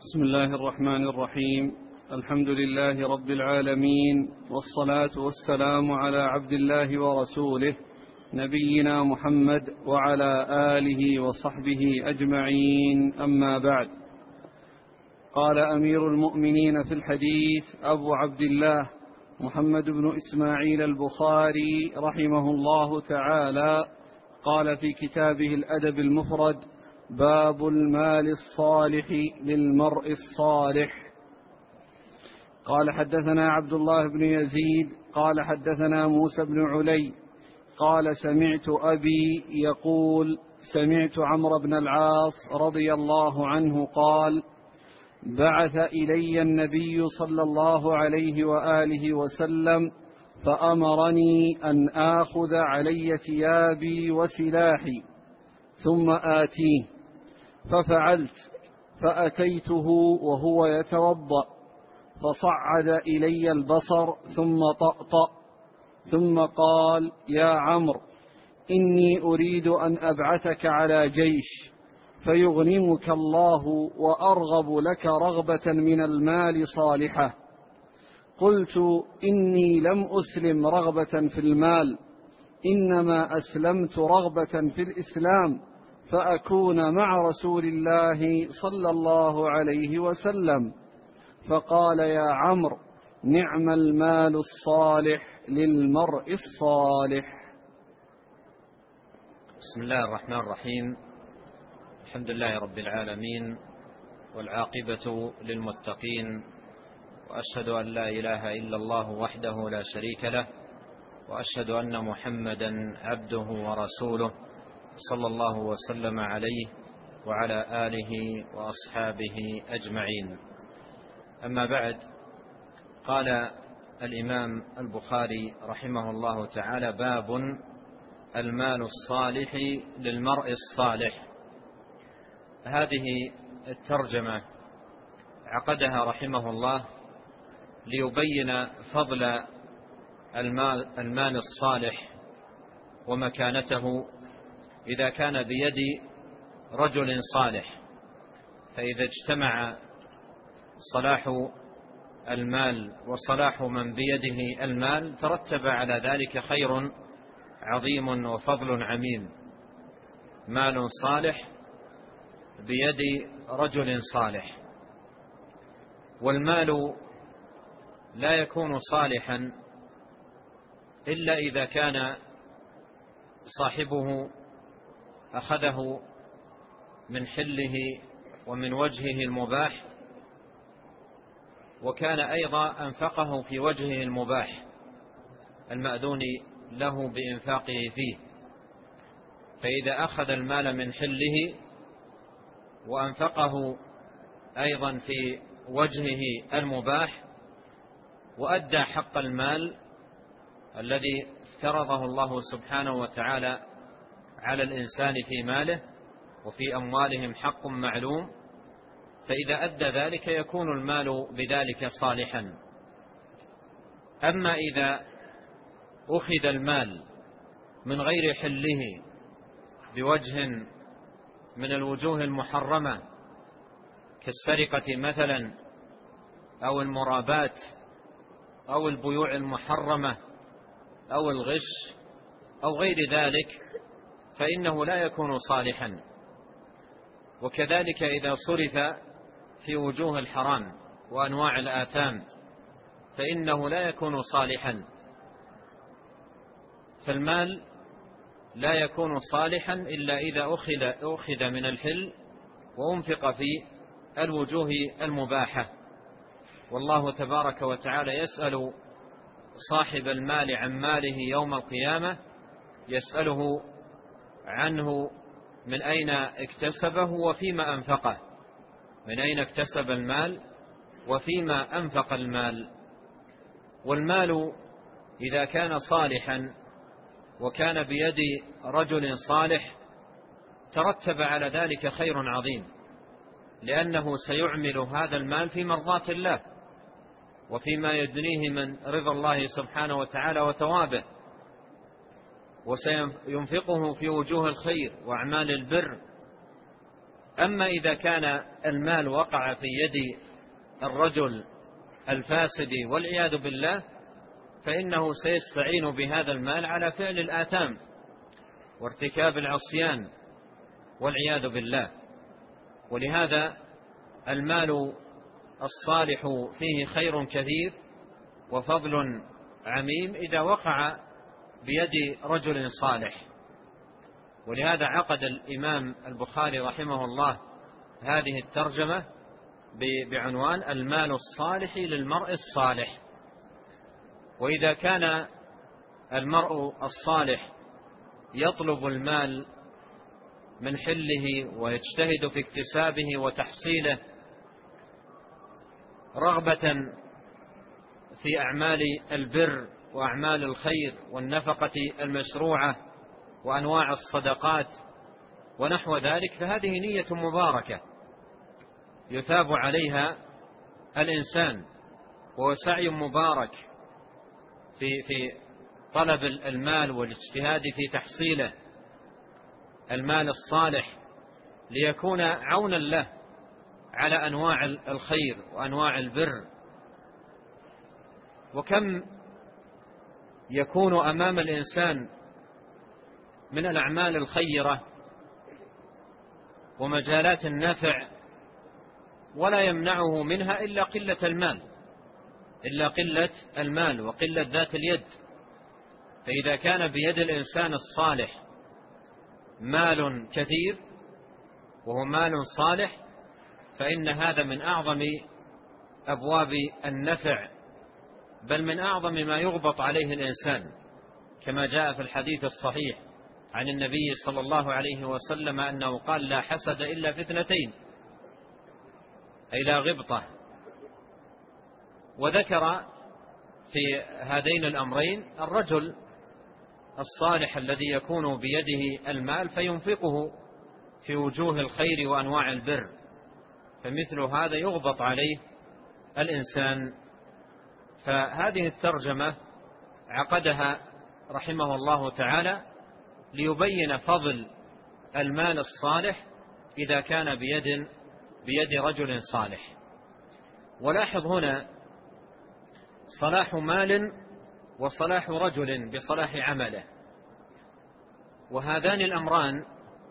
بسم الله الرحمن الرحيم. الحمد لله رب العالمين، والصلاة والسلام على عبد الله ورسوله نبينا محمد وعلى آله وصحبه أجمعين، أما بعد. قال أمير المؤمنين في الحديث أبو عبد الله محمد بن إسماعيل البخاري رحمه الله تعالى، قال في كتابه الأدب المفرد: باب المال الصالح للمرء الصالح. قال حدثنا عبد الله بن يزيد قال حدثنا موسى بن علي قال سمعت أبي يقول: سمعت عمرو بن العاص رضي الله عنه قال: بعث إلي النبي صلى الله عليه وآله وسلم فأمرني أن آخذ علي ثيابي وسلاحي ثم آتيه، ففعلت، فأتيته وهو يتوضأ، فصعد إلي البصر ثم طأطأ، ثم قال: يا عمرو، إني أريد أن أبعثك على جيش فيغنمك الله وأرغب لك رغبة من المال صالحة. قلت: إني لم أسلم رغبة في المال، إنما أسلمت رغبة في الإسلام، فأكون مع رسول الله صلى الله عليه وسلم. فقال: يا عمرو، نعم المال الصالح للمرء الصالح. بسم الله الرحمن الرحيم. الحمد لله رب العالمين، والعاقبة للمتقين، وأشهد أن لا إله إلا الله وحده لا شريك له، وأشهد أن محمدا عبده ورسوله صلى الله وسلم عليه وعلى آله وأصحابه أجمعين. أما بعد، قال الإمام البخاري رحمه الله تعالى: باب المال الصالح للمرء الصالح. هذه الترجمة عقدها رحمه الله ليبين فضل المال الصالح ومكانته إذا كان بيد رجل صالح. فإذا اجتمع صلاح المال وصلاح من بيده المال ترتب على ذلك خير عظيم وفضل عميم. مال صالح بيد رجل صالح. والمال لا يكون صالحا إلا إذا كان صاحبه أخذه من حله ومن وجهه المباح، وكان أيضا أنفقه في وجهه المباح المأذون له بإنفاقه فيه. فإذا أخذ المال من حله وأنفقه أيضا في وجهه المباح وأدى حق المال الذي افترضه الله سبحانه وتعالى على الإنسان في ماله وفي أموالهم حق معلوم، فإذا أدى ذلك يكون المال بذلك صالحا. أما إذا أخذ المال من غير حله بوجه من الوجوه المحرمة كالسرقة مثلا، أو المرابات، أو البيوع المحرمة، أو الغش، أو غير ذلك، فإنه لا يكون صالحا. وكذلك إذا صرف في وجوه الحرام وأنواع الآثام فإنه لا يكون صالحا. فالمال لا يكون صالحا إلا إذا أخذ من الحل وأنفق في الوجوه المباحة. والله تبارك وتعالى يسأل صاحب المال عن ماله يوم القيامة، يسأله عنه من أين اكتسبه وفيما أنفقه، من أين اكتسب المال وفيما أنفق المال. والمال إذا كان صالحا وكان بيد رجل صالح ترتب على ذلك خير عظيم، لأنه سيعمل هذا المال في مرضاة الله وفيما يدنيه من رضا الله سبحانه وتعالى وثوابه، وسينفقه في وجوه الخير وأعمال البر أما إذا كان المال وقع في يد الرجل الفاسد والعياذ بالله فإنه سيستعين بهذا المال على فعل الآثام وارتكاب العصيان والعياذ بالله. ولهذا المال الصالح فيه خير كثير وفضل عميم إذا وقع بيد رجل صالح. ولهذا عقد الإمام البخاري رحمه الله هذه الترجمة بعنوان المال الصالح للمرء الصالح. وإذا كان المرء الصالح يطلب المال من حله ويجتهد في اكتسابه وتحصيله رغبة في أعمال البر وأعمال الخير والنفقة المشروعة وأنواع الصدقات ونحو ذلك، فهذه نية مباركة يثاب عليها الإنسان، وهو سعي مبارك في طلب المال والاجتهاد في تحصيله، المال الصالح، ليكون عونا له على أنواع الخير وأنواع البر. وكم يكون أمام الإنسان من الأعمال الخيرة ومجالات النفع ولا يمنعه منها إلا قلة المال وقلة ذات اليد. فإذا كان بيد الإنسان الصالح مال كثير وهو مال صالح فإن هذا من أعظم أبواب النفع، بل من أعظم ما يغبط عليه الإنسان، كما جاء في الحديث الصحيح عن النبي صلى الله عليه وسلم أنه قال: لا حسد إلا في اثنتين، أي لا غبطة. وذكر في هذين الأمرين الرجل الصالح الذي يكون بيده المال فينفقه في وجوه الخير وأنواع البر، فمثل هذا يغبط عليه الإنسان. فهذه الترجمة عقدها رحمه الله تعالى ليبين فضل المال الصالح إذا كان بيد رجل صالح. ولاحظ هنا صلاح مال وصلاح رجل بصلاح عمله، وهذان الأمران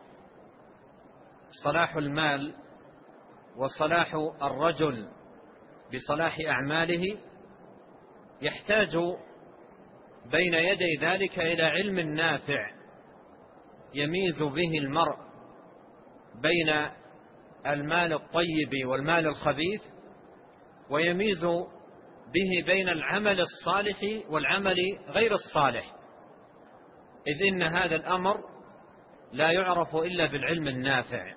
صلاح المال وصلاح الرجل بصلاح أعماله يحتاج بين يدي ذلك إلى علم نافع يميز به المرء بين المال الطيب والمال الخبيث، ويميز به بين العمل الصالح والعمل غير الصالح، إذ إن هذا الأمر لا يعرف إلا بالعلم النافع،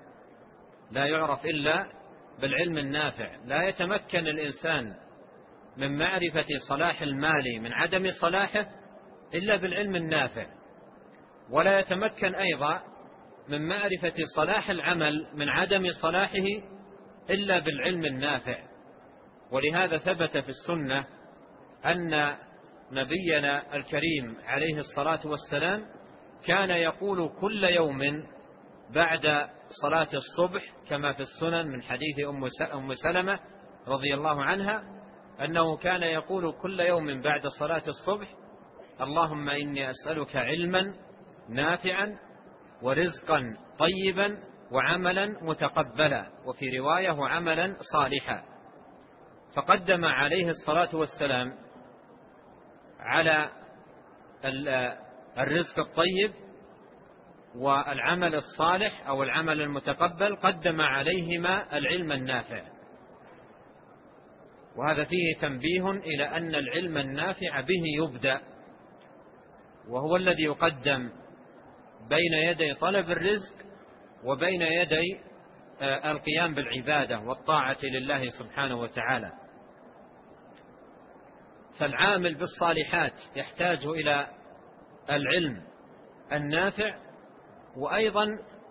لا يتمكن الإنسان من معرفة صلاح المال من عدم صلاحه إلا بالعلم النافع، ولا يتمكن أيضا من معرفة صلاح العمل من عدم صلاحه إلا بالعلم النافع. ولهذا ثبت في السنة أن نبينا الكريم عليه الصلاة والسلام كان يقول كل يوم بعد صلاة الصبح كما في السنن من حديث أم سلمة رضي الله عنها أنه كان يقول كل يوم بعد صلاة الصبح: اللهم إني أسألك علما نافعا ورزقا طيبا وعملا متقبلا، وفي رواية وعملا صالحا. فقدم عليه الصلاة والسلام على الرزق الطيب والعمل الصالح أو العمل المتقبل قدم عليهما العلم النافع. وهذا فيه تنبيه إلى أن العلم النافع به يبدأ، وهو الذي يقدم بين يدي طلب الرزق وبين يدي القيام بالعبادة والطاعة لله سبحانه وتعالى. فالعامل بالصالحات يحتاج إلى العلم النافع، وأيضا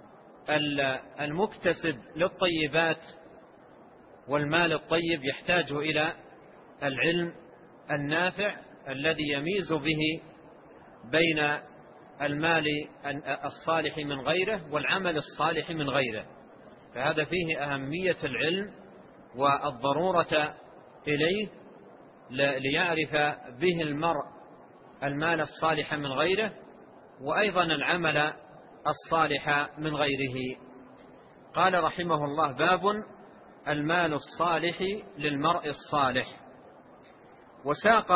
المكتسب للطيبات والمال الطيب يحتاج إلى العلم النافع الذي يميز به بين المال الصالح من غيره والعمل الصالح من غيره. فهذا فيه أهمية العلم والضرورة إليه ليعرف به المرء المال الصالح من غيره، وأيضا العمل الصالح من غيره. قال رحمه الله: باب المال الصالح للمرء الصالح. وساق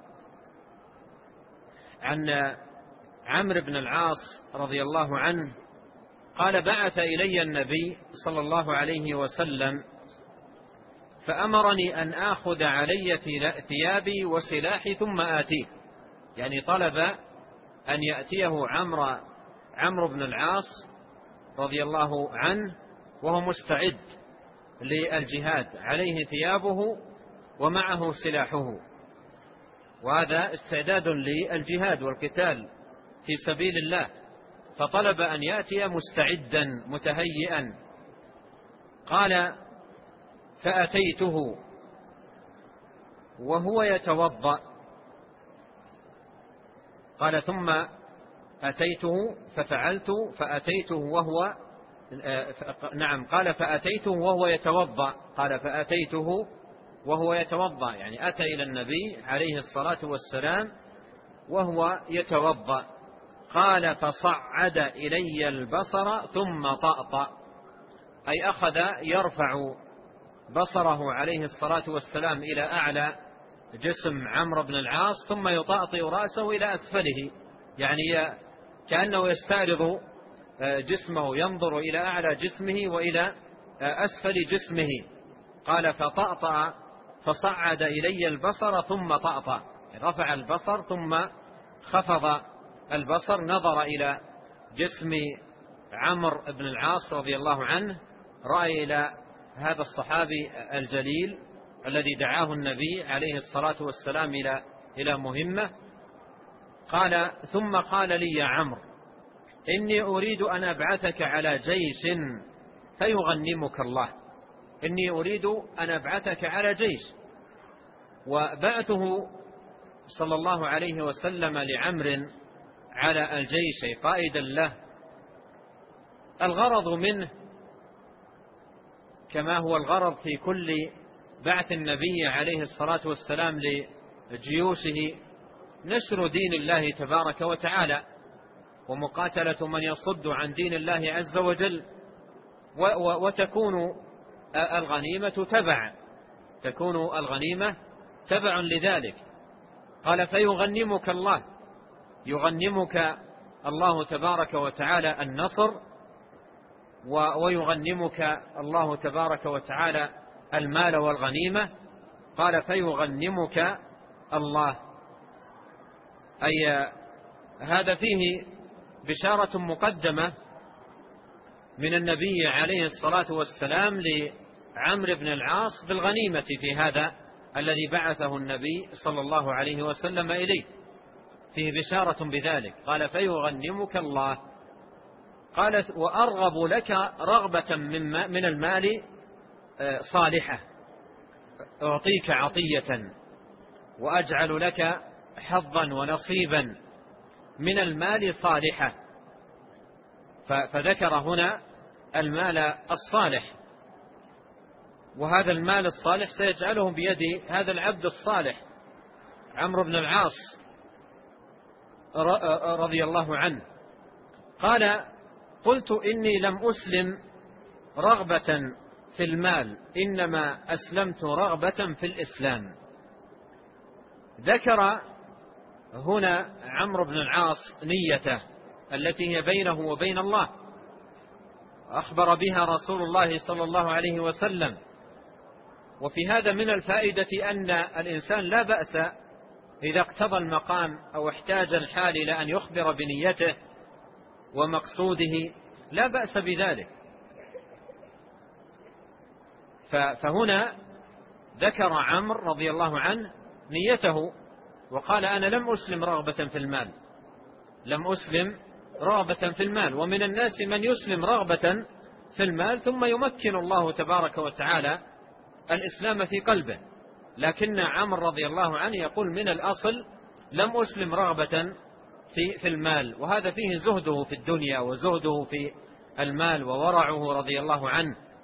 عن عمرو بن العاص رضي الله عنه قال: بعث إلي النبي صلى الله عليه وسلم فأمرني أن آخذ علي ثيابي وسلاحي ثم آتيه. يعني طلب أن يأتيه عمرو بن العاص رضي الله عنه وهو مستعد للجهاد، عليه ثيابه ومعه سلاحه، وهذا استعداد للجهاد والقتال في سبيل الله، فطلب أن يأتي مستعدا متهيئا. قال: فأتيته وهو يتوضأ. قال: ثم أتيته ففعلت فأتيته وهو قال: فأتيته وهو يتوضأ. قال: فأتيته وهو يتوضأ، يعني أتى إلى النبي عليه الصلاة والسلام وهو يتوضأ. قال: فصعد إلي البصر ثم طأطأ، أي أخذ يرفع بصره عليه الصلاة والسلام إلى أعلى جسم عمرو بن العاص ثم يطأطئ رأسه إلى أسفله، يعني كأنه يستعرض جسمه، ينظر إلى أعلى جسمه وإلى أسفل جسمه. قال: فطأطأ فصعد إلي البصر ثم طأطأ، رفع البصر ثم خفض البصر، نظر إلى جسم عمرو بن العاص رضي الله عنه، رأى إلى هذا الصحابي الجليل الذي دعاه النبي عليه الصلاة والسلام إلى مهمة. قال: ثم قال لي يا عمرو: إني أريد أن أبعثك على جيش فيغنمك الله. إني أريد أن أبعثك على جيش. وبعثه صلى الله عليه وسلم لعمرو على الجيش قائدا له، الغرض منه كما هو الغرض في كل بعث النبي عليه الصلاة والسلام لجيوشه نشر دين الله تبارك وتعالى، ومقاتلة من يصد عن دين الله عز وجل، وتكون الغنيمة تبع لذلك. قال: فيغنمك الله، يغنمك الله تبارك وتعالى النصر، ويغنمك الله تبارك وتعالى المال والغنيمة. قال: فيغنمك الله، أي هذا فيه بشارة مقدمة من النبي عليه الصلاة والسلام لعمرو بن العاص بالغنيمة في هذا الذي بعثه النبي صلى الله عليه وسلم إليه، فيه بشارة بذلك. قال: فيغنمك الله. قال: وأرغب لك رغبة من المال صالحة، أعطيك عطية وأجعل لك حظا ونصيبا من المال صالحة. فذكر هنا المال الصالح، وهذا المال الصالح سيجعله بيد هذا العبد الصالح عمرو بن العاص رضي الله عنه. قال: قلت: إني لم أسلم رغبة في المال، إنما أسلمت رغبة في الإسلام. ذكر هنا عمرو بن العاص نيته التي هي بينه وبين الله، أخبر بها رسول الله صلى الله عليه وسلم. وفي هذا من الفائدة أن الإنسان لا بأس إذا اقتضى المقام أو احتاج الحال إلى أن يخبر بنيته ومقصوده، لا بأس بذلك. فهنا ذكر عمرو رضي الله عنه نيته وقال: أنا لم أسلم رغبة في المال، لم أسلم رغبة في المال. ومن الناس من يسلم رغبة في المال ثم يمكن الله تبارك وتعالى الإسلام في قلبه، لكن عمرو رضي الله عنه يقول: من الأصل لم أسلم رغبة في المال. وهذا فيه زهده في الدنيا وزهده في المال وورعه رضي الله عنه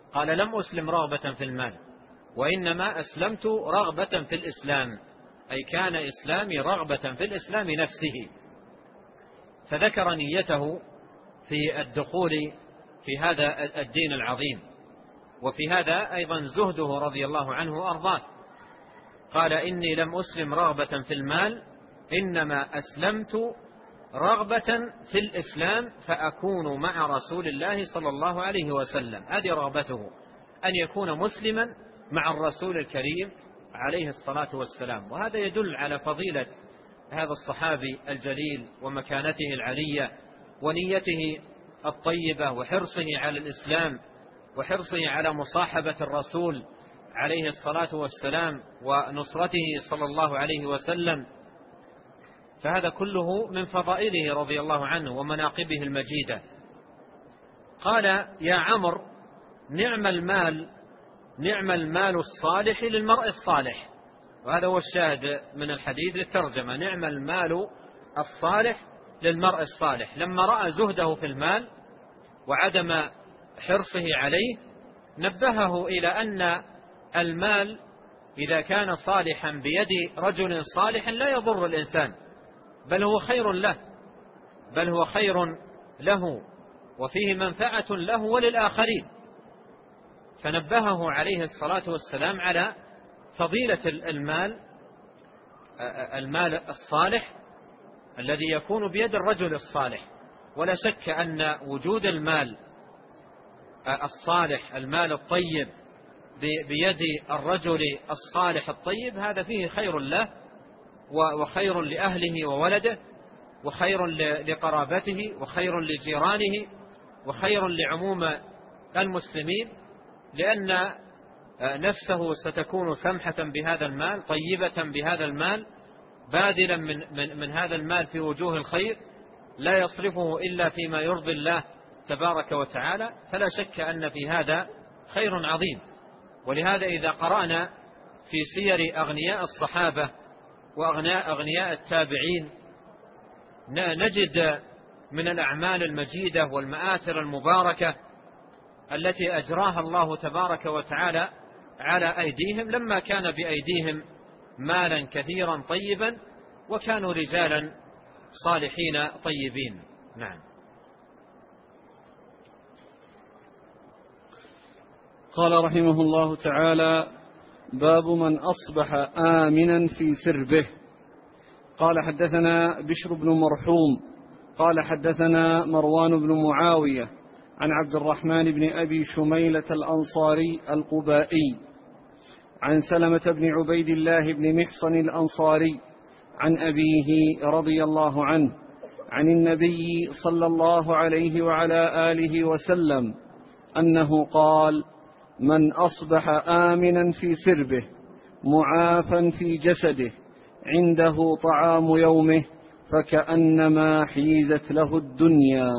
قال لم أسلم رغبة في المال، وإنما أسلمت رغبة في الإسلام، أي كان إسلامي رغبة في الإسلام نفسه. فذكر نيته في الدخول في هذا الدين العظيم، وفي هذا أيضا زهده رضي الله عنه وأرضاه. قال إني لم أسلم رغبة في المال، إنما أسلمت رغبة في الإسلام فأكون مع رسول الله صلى الله عليه وسلم. هذه رغبته، أن يكون مسلما مع الرسول الكريم عليه الصلاة والسلام. وهذا يدل على فضيلة هذا الصحابي الجليل ومكانته العلية ونيته الطيبة وحرصه على الإسلام وحرصه على مصاحبة الرسول عليه الصلاة والسلام ونصرته صلى الله عليه وسلم. فهذا كله من فضائله رضي الله عنه ومناقبه المجيدة. قال يا عمرو نعم المال الصالح للمرء الصالح. وهذا هو الشاهد من الحديث للترجمة، نعم المال الصالح للمرء الصالح. لما رأى زهده في المال وعدم حرصه عليه نبهه إلى أن المال إذا كان صالحا بيد رجل صالح لا يضر الإنسان، بل هو خير له وفيه منفعة له وللآخرين. فنبهه عليه الصلاة والسلام على فضيلة المال الصالح الذي يكون بيد الرجل الصالح. ولا شك أن وجود المال الصالح، المال الطيب بيد الرجل الصالح الطيب، هذا فيه خير له وخير لأهله وولده وخير لقرابته وخير لجيرانه وخير لعموم المسلمين، لأن نفسه ستكون سمحة بهذا المال، طيبة بهذا المال، باذلا من هذا المال في وجوه الخير، لا يصرفه إلا فيما يرضي الله تبارك وتعالى. فلا شك أن في هذا خير عظيم. ولهذا إذا قرأنا في سير أغنياء الصحابة وأغنياء التابعين نجد من الأعمال المجيدة والمآثر المباركة التي أجراها الله تبارك وتعالى على أيديهم لما كان بأيديهم مالا كثيرا طيبا وكانوا رجالا صالحين طيبين. نعم. قال رحمه الله تعالى: باب من أصبح آمنا في سربه. قال حدثنا بشر بن مرحوم قال حدثنا مروان بن معاوية عن عبد الرحمن بن أبي شميلة الأنصاري القبائي عن سلمة بن عبيد الله بن محصن الأنصاري عن أبيه رضي الله عنه عن النبي صلى الله عليه وعلى آله وسلم أنه قال: من أصبح آمنا في سربه معافا في جسده عنده طعام يومه فكأنما حيزت له الدنيا.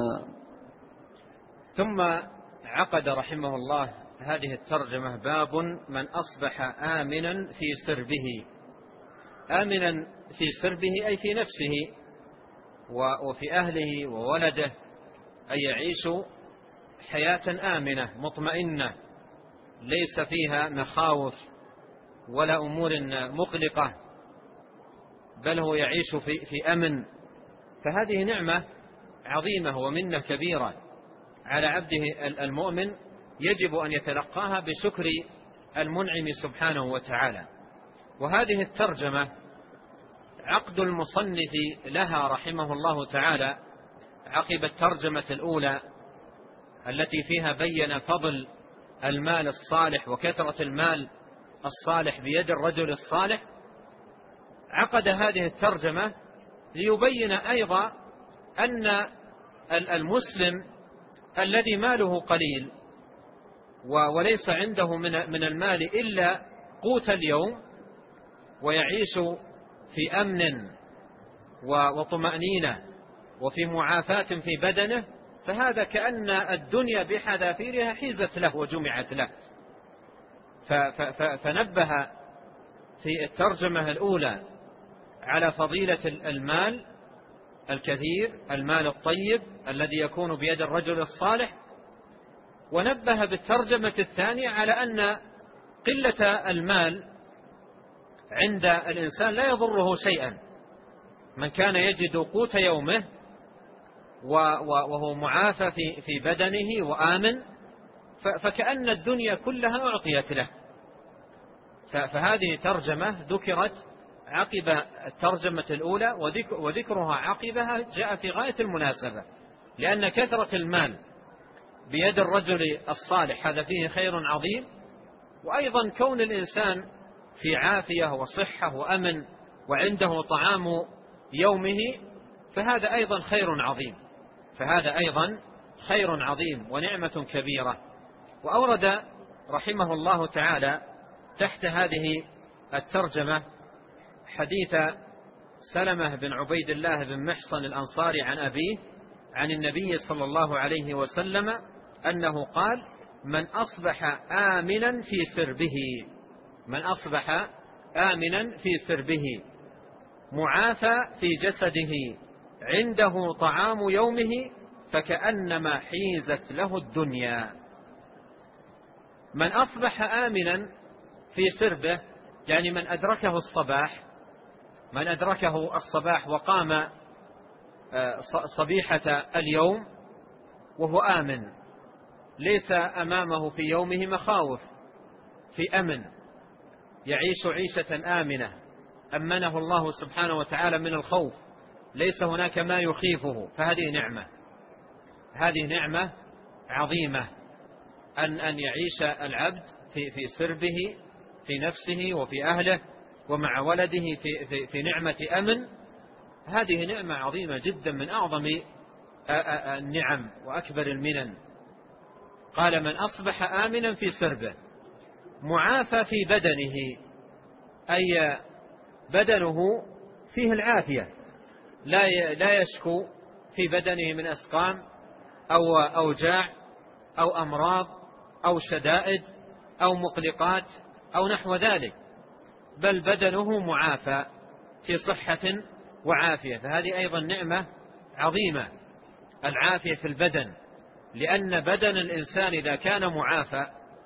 ثم عقد رحمه الله هذه الترجمة: باب من أصبح آمنا في سربه. آمنا في سربه أي في نفسه وفي أهله وولده، أي يعيش حياة آمنة مطمئنة ليس فيها مخاوف ولا أمور مقلقة، بل هو يعيش في أمن. فهذه نعمة عظيمة ومنة كبيرة على عبده المؤمن، يجب أن يتلقاها بشكر المنعم سبحانه وتعالى. وهذه الترجمة عقد المصنف لها رحمه الله تعالى عقب الترجمة الأولى التي فيها بين فضل المال الصالح وكثرة المال الصالح بيد الرجل الصالح، عقد هذه الترجمة ليبين أيضا أن المسلم الذي ماله قليل وليس عنده من المال إلا قوت اليوم ويعيش في أمن وطمأنينة وفي معافاة في بدنه، فهذا كأن الدنيا بحذافيرها حيزت له وجمعت له. فنبه في الترجمة الأولى على فضيلة المال الكثير، المال الطيب الذي يكون بيد الرجل الصالح، ونبه بالترجمة الثانية على أن قلة المال عند الإنسان لا يضره شيئا. من كان يجد قوت يومه وهو معافى في بدنه وآمن فكأن الدنيا كلها أعطيت له. فهذه ترجمة ذكرت عقب الترجمة الأولى، وذكرها عقبها جاء في غاية المناسبة، لأن كثرة المال بيد الرجل الصالح هذا فيه خير عظيم، وأيضا كون الإنسان في عافية وصحة وأمن وعنده طعام يومه فهذا أيضا خير عظيم، فهذا أيضا خير عظيم ونعمة كبيرة. وأورد رحمه الله تعالى تحت هذه الترجمة حديث سلمة بن عبيد الله بن محصن الأنصاري عن أبيه عن النبي صلى الله عليه وسلم أنه قال: من أصبح آمنا في سربه، من أصبح آمنا في سربه معافى في جسده عنده طعام يومه فكأنما حيزت له الدنيا. من أصبح آمنا في سربه يعني من أدركه الصباح، من أدركه الصباح وقام صبيحة اليوم وهو آمن، ليس أمامه في يومه مخاوف، في أمن، يعيش عيشة آمنة أمنه الله سبحانه وتعالى من الخوف، ليس هناك ما يخيفه، فهذه نعمة، هذه نعمة عظيمة أن يعيش العبد في سربه في نفسه وفي أهله ومع ولده في نعمة أمن. هذه نعمة عظيمة جدا من أعظم النعم وأكبر المنن. قال: من أصبح آمنا في سربه معافى في بدنه، أي بدنه فيه العافية، لا يشكو في بدنه من أسقام أو أوجاع أو أمراض أو شدائد أو مقلقات أو نحو ذلك، بل بدنه معافى في صحة وعافية. فهذه أيضا نعمة عظيمة، العافية في البدن، لأن بدن الإنسان إذا كان معافى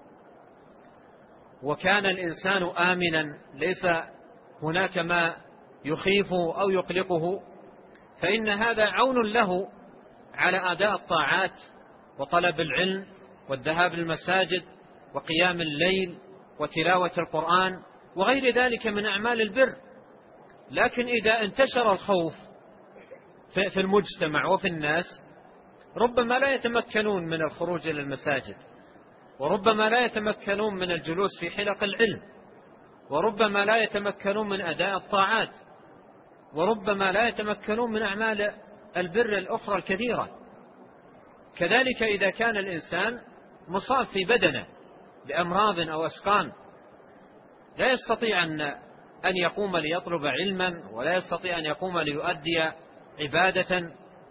وكان الإنسان آمنا ليس هناك ما يخيفه أو يقلقه، فإن هذا عون له على أداء الطاعات وطلب العلم والذهاب للمساجد وقيام الليل وتلاوة القرآن وغير ذلك من أعمال البر. لكن إذا انتشر الخوف في المجتمع وفي الناس ربما لا يتمكنون من الخروج إلى المساجد، وربما لا يتمكنون من الجلوس في حلق العلم، وربما لا يتمكنون من أداء الطاعات، وربما لا يتمكنون من أعمال البر الأخرى الكثيرة. كذلك إذا كان الإنسان مصاب في بدنه بأمراض أو أسقام لا يستطيع أن يقوم ليطلب علما، ولا يستطيع أن يقوم ليؤدي عبادة،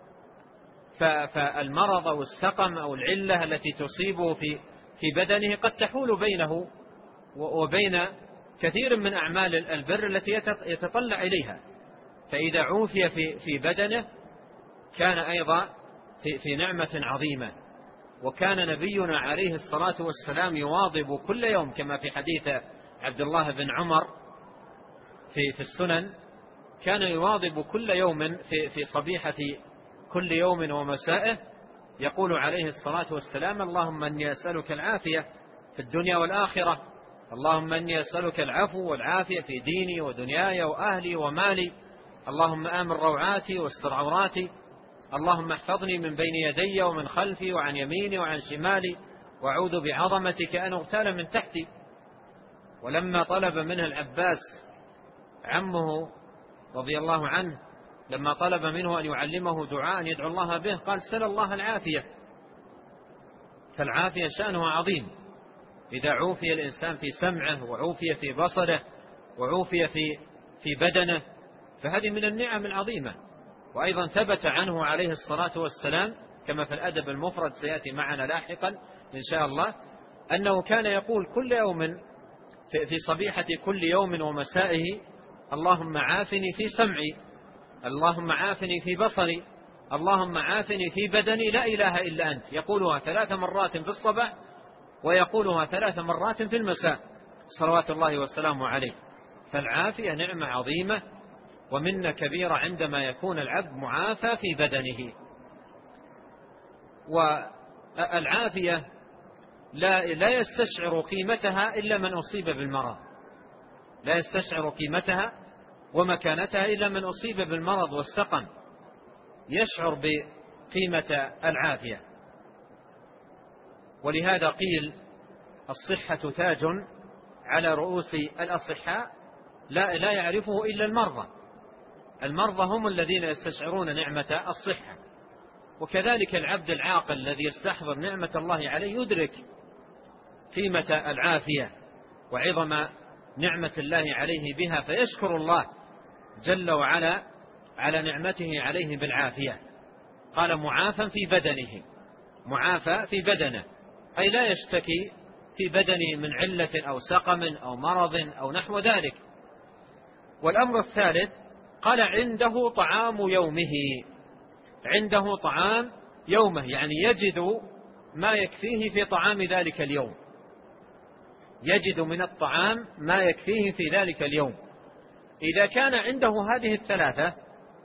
فالمرض أو السقم أو العلة التي تصيبه في بدنه قد تحول بينه وبين كثير من أعمال البر التي يتطلع إليها. فإذا عوفي في بدنه كان أيضا في نعمة عظيمة. وكان نبينا عليه الصلاة والسلام يواظب كل يوم كما في حديث عبد الله بن عمر في السنن، كان يواظب كل يوم في صبيحة كل يوم ومسائه يقول عليه الصلاة والسلام: اللهم أني أسألك العافية في الدنيا والآخرة، اللهم أني أسألك العفو والعافية في ديني ودنياي وأهلي ومالي، اللهم آمن روعاتي واستر عوراتي، اللهم احفظني من بين يدي ومن خلفي وعن يميني وعن شمالي، وأعوذ بعظمتك أن أغتال من تحتي. ولما طلب منه العباس عمه رضي الله عنه، لما طلب منه أن يعلمه دعاء يدعو الله به، قال: سل الله العافية. فالعافية شأنها عظيم. إذا عوفي الإنسان في سمعه وعوفي في بصره وعوفي في بدنه فهذه من النعم العظيمة. وأيضا ثبت عنه عليه الصلاة والسلام كما في الأدب المفرد سيأتي معنا لاحقا إن شاء الله، أنه كان يقول كل يوم في صبيحة كل يوم ومسائه: اللهم عافني في سمعي، اللهم عافني في بصري، اللهم عافني في بدني لا إله إلا أنت، يقولها 3 مرات في الصباح ويقولها 3 مرات في المساء صلوات الله وسلامه عليه. فالعافية نعمة عظيمة ومنة كبيرة عندما يكون العبد معافى في بدنه. والعافية لا يستشعر قيمتها إلا من أصيب بالمرض، لا يستشعر قيمتها ومكانتها إلا من أصيب بالمرض والسقم يشعر بقيمة العافية. ولهذا قيل الصحة تاج على رؤوس الأصحاء لا يعرفه إلا المرضى. المرضى هم الذين يستشعرون نعمة الصحة. وكذلك العبد العاقل الذي يستحضر نعمة الله عليه يدرك قيمة العافية وعظم نعمة الله عليه بها، فيشكر الله جل وعلا على نعمته عليه بالعافية. قال معافى في بدنه، معافى في بدنه أي لا يشتكي في بدنه من علة أو سقم أو مرض أو نحو ذلك. والأمر الثالث قال عنده طعام يومه، عنده طعام يومه يعني يجد ما يكفيه في طعام ذلك اليوم، يجد من الطعام ما يكفيه في ذلك اليوم. إذا كان عنده هذه الثلاثة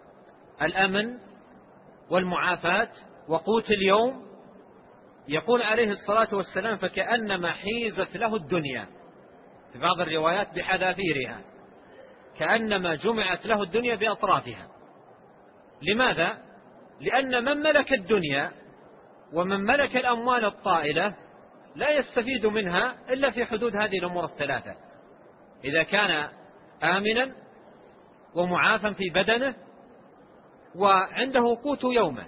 الأمن والمعافاة وقوت اليوم، يقول عليه الصلاة والسلام فكأنما حيزت له الدنيا، في بعض الروايات بحذافيرها، كأنما جمعت له الدنيا بأطرافها. لماذا؟ لأن من ملك الدنيا ومن ملك الأموال الطائلة لا يستفيد منها إلا في حدود هذه الأمور الثلاثة: إذا كان آمنا ومعافا في بدنه وعنده قوت يومه.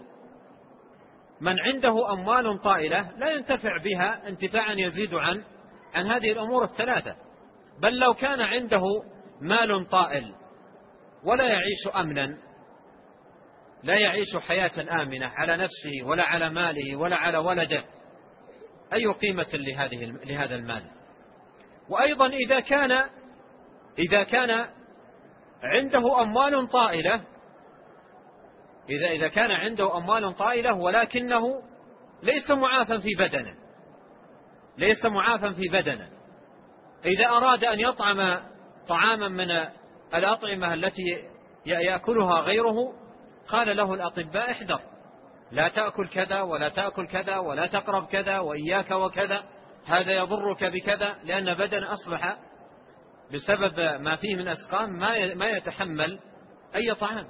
من عنده أموال طائلة لا ينتفع بها انتفاعا يزيد عن هذه الأمور الثلاثة، بل لو كان عنده مال طائل ولا يعيش أمنا، لا يعيش حياة آمنة على نفسه ولا على ماله ولا على ولده، أي قيمة لهذا المال؟ وأيضا إذا كان عنده أموال طائلة، إذا كان عنده أموال طائلة ولكنه ليس معافا في بدنه، ليس معافا في بدنه، إذا أراد أن يطعم طعاما من الأطعمة التي يأكلها غيره قال له الأطباء احذر، لا تأكل كذا ولا تأكل كذا ولا تقرب كذا وإياك وكذا، هذا يضرك بكذا، لأن بدن أصبح بسبب ما فيه من أسقام ما يتحمل أي طعام،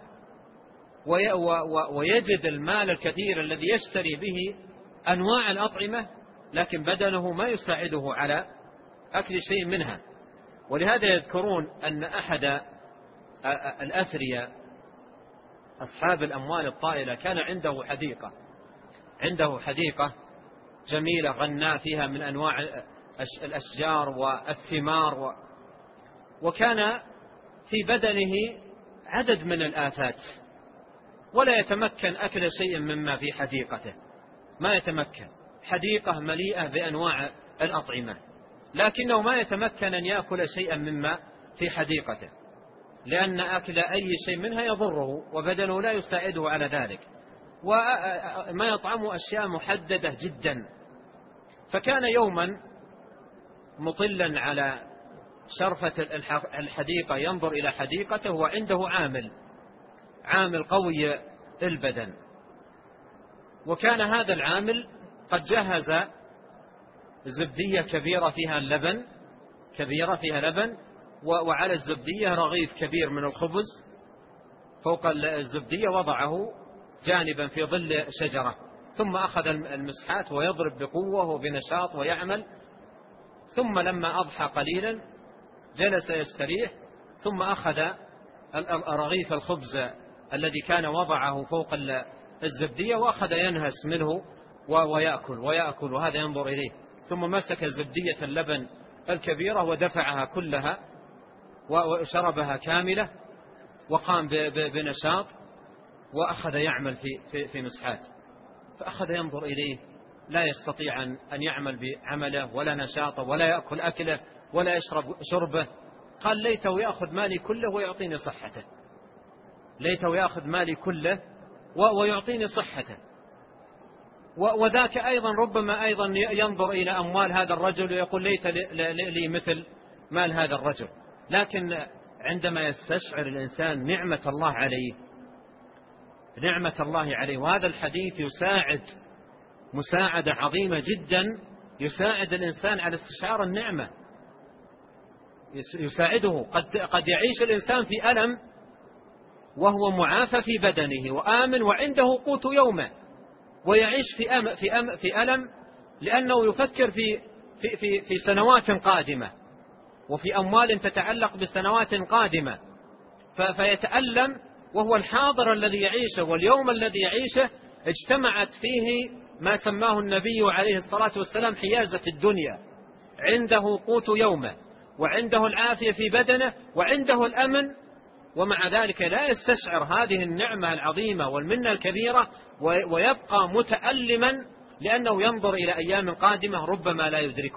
ويجد المال الكثير الذي يشتري به أنواع الأطعمة لكن بدنه ما يساعده على أكل شيء منها. ولهذا يذكرون أن أحد الأثرياء أصحاب الأموال الطائلة كان عنده حديقة جميلة غناء فيها من أنواع الأشجار والثمار، وكان في بدنه عدد من الآفات ولا يتمكن أكل شيء مما في حديقته، ما يتمكن، حديقة مليئة بأنواع الأطعمة لكنه ما يتمكن أن يأكل شيئا مما في حديقته، لأن أكل أي شيء منها يضره وبدنه لا يساعده على ذلك، وما يطعم أشياء محددة جدا. فكان يوما مطلا على شرفة الحديقة ينظر إلى حديقته وعنده عامل قوي البدن، وكان هذا العامل قد جهز زبدية كبيرة فيها لبن، وعلى الزبدية رغيف كبير من الخبز، فوق الزبدية وضعه جانبا في ظل شجرة، ثم أخذ المسحات ويضرب بقوة وبنشاط ويعمل، ثم لما أضحى قليلا جلس يستريح، ثم أخذ رغيف الخبز الذي كان وضعه فوق الزبدية وأخذ ينهس منه ويأكل وهذا ينظر إليه، ثم مسك زبدية اللبن الكبيرة ودفعها كلها وشربها كاملة، وقام بنشاط وأخذ يعمل في مسحات، فأخذ ينظر إليه لا يستطيع أن يعمل بعمله ولا نشاطه ولا يأكل أكله ولا يشرب شربه. قال ليته يأخذ مالي كله ويعطيني صحته، ليته يأخذ مالي كله ويعطيني صحته، وذاك أيضا ربما أيضا ينظر إلى أموال هذا الرجل ويقول ليت لي مثل مال هذا الرجل. لكن عندما يستشعر الإنسان نعمة الله عليه، وهذا الحديث يساعد مساعدة عظيمة جدا، يساعد الإنسان على استشعار النعمة، يساعده. قد يعيش الإنسان في ألم وهو معافى في بدنه وآمن وعنده قوت يومه، ويعيش في ألم لأنه يفكر في سنوات قادمة وفي أموال تتعلق بسنوات قادمة، فيتألم، وهو الحاضر الذي يعيشه واليوم الذي يعيشه اجتمعت فيه ما سماه النبي عليه الصلاة والسلام حيازة الدنيا. عنده قوت يومه وعنده العافية في بدنه وعنده الأمن، ومع ذلك لا يستشعر هذه النعمة العظيمة والمنة الكبيرة، ويبقى متألما لأنه ينظر إلى أيام قادمة ربما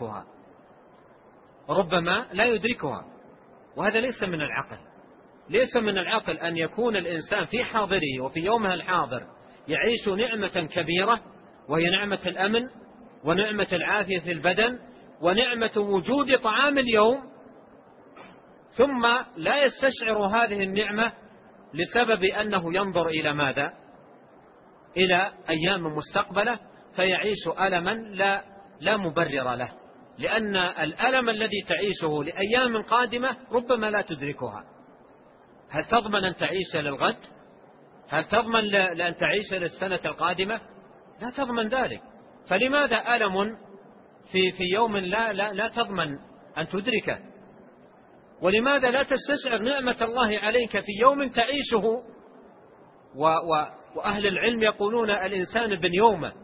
لا يدركها. وهذا ليس من العقل أن يكون الإنسان في حاضره وفي يومه الحاضر يعيش نعمة كبيرة، وهي نعمة الأمن ونعمة العافية في البدن ونعمة وجود طعام اليوم، ثم لا يستشعر هذه النعمة لسبب أنه ينظر إلى ماذا؟ إلى أيام مستقبلة، فيعيش ألما لا مبرر له، لأن الألم الذي تعيشه لأيام قادمة ربما لا تدركها. هل تضمن أن تعيش للغد؟ هل تضمن لأن تعيش للسنة القادمة؟ لا تضمن ذلك. فلماذا ألم في يوم لا تضمن أن تدركه؟ ولماذا لا تستشعر نعمة الله عليك في يوم تعيشه؟ وأهل العلم يقولون الإنسان ابن يومه،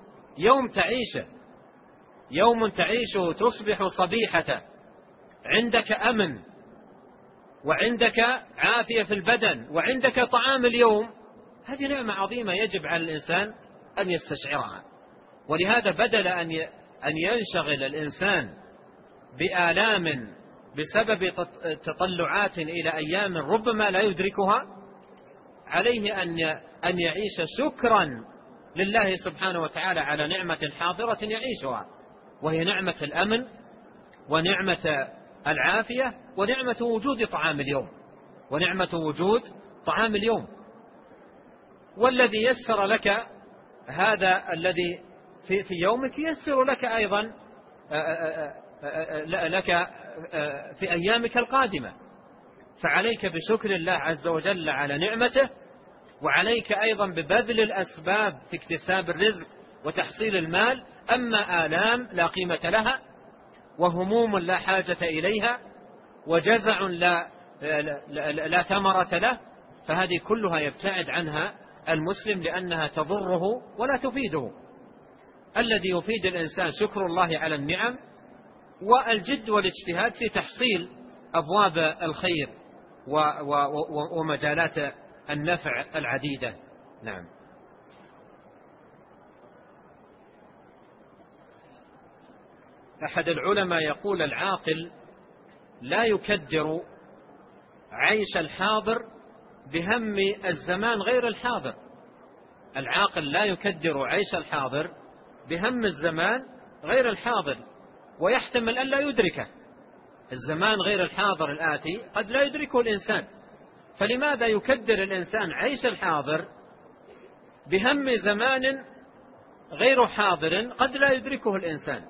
يوم تعيشه تصبح صبيحة، عندك أمن وعندك عافية في البدن وعندك طعام اليوم. هذه نعمة عظيمة يجب على الإنسان أن يستشعرها. ولهذا بدل أن ينشغل الإنسان بآلام بسبب تطلعات إلى أيام ربما لا يدركها، عليه أن يعيش شكرا لله سبحانه وتعالى على نعمة حاضرة يعيشها، وهي نعمة الأمن ونعمة العافية ونعمة وجود طعام اليوم. والذي يسر لك هذا الذي في يومك يسر لك أيضا في أيامك القادمة. فعليك بشكر الله عز وجل على نعمته، وعليك أيضا ببذل الأسباب في اكتساب الرزق وتحصيل المال. أما آلام لا قيمة لها، وهموم لا حاجة إليها، وجزع لا ثمرة له، فهذه كلها يبتعد عنها المسلم لأنها تضره ولا تفيده. الذي يفيد الإنسان شكر الله على النعم والجد والاجتهاد في تحصيل أبواب الخير ومجالات النفع العديدة. نعم. أحد العلماء يقول: العاقل لا يكدر عيش الحاضر بهم الزمان غير الحاضر. العاقل لا يكدر عيش الحاضر بهم الزمان غير الحاضر، ويحتمل أن لا يدركه. الزمان غير الحاضر الآتي قد لا يدركه الإنسان، فلماذا يكدر الإنسان عيش الحاضر بهم زمان غير حاضر قد لا يدركه الإنسان؟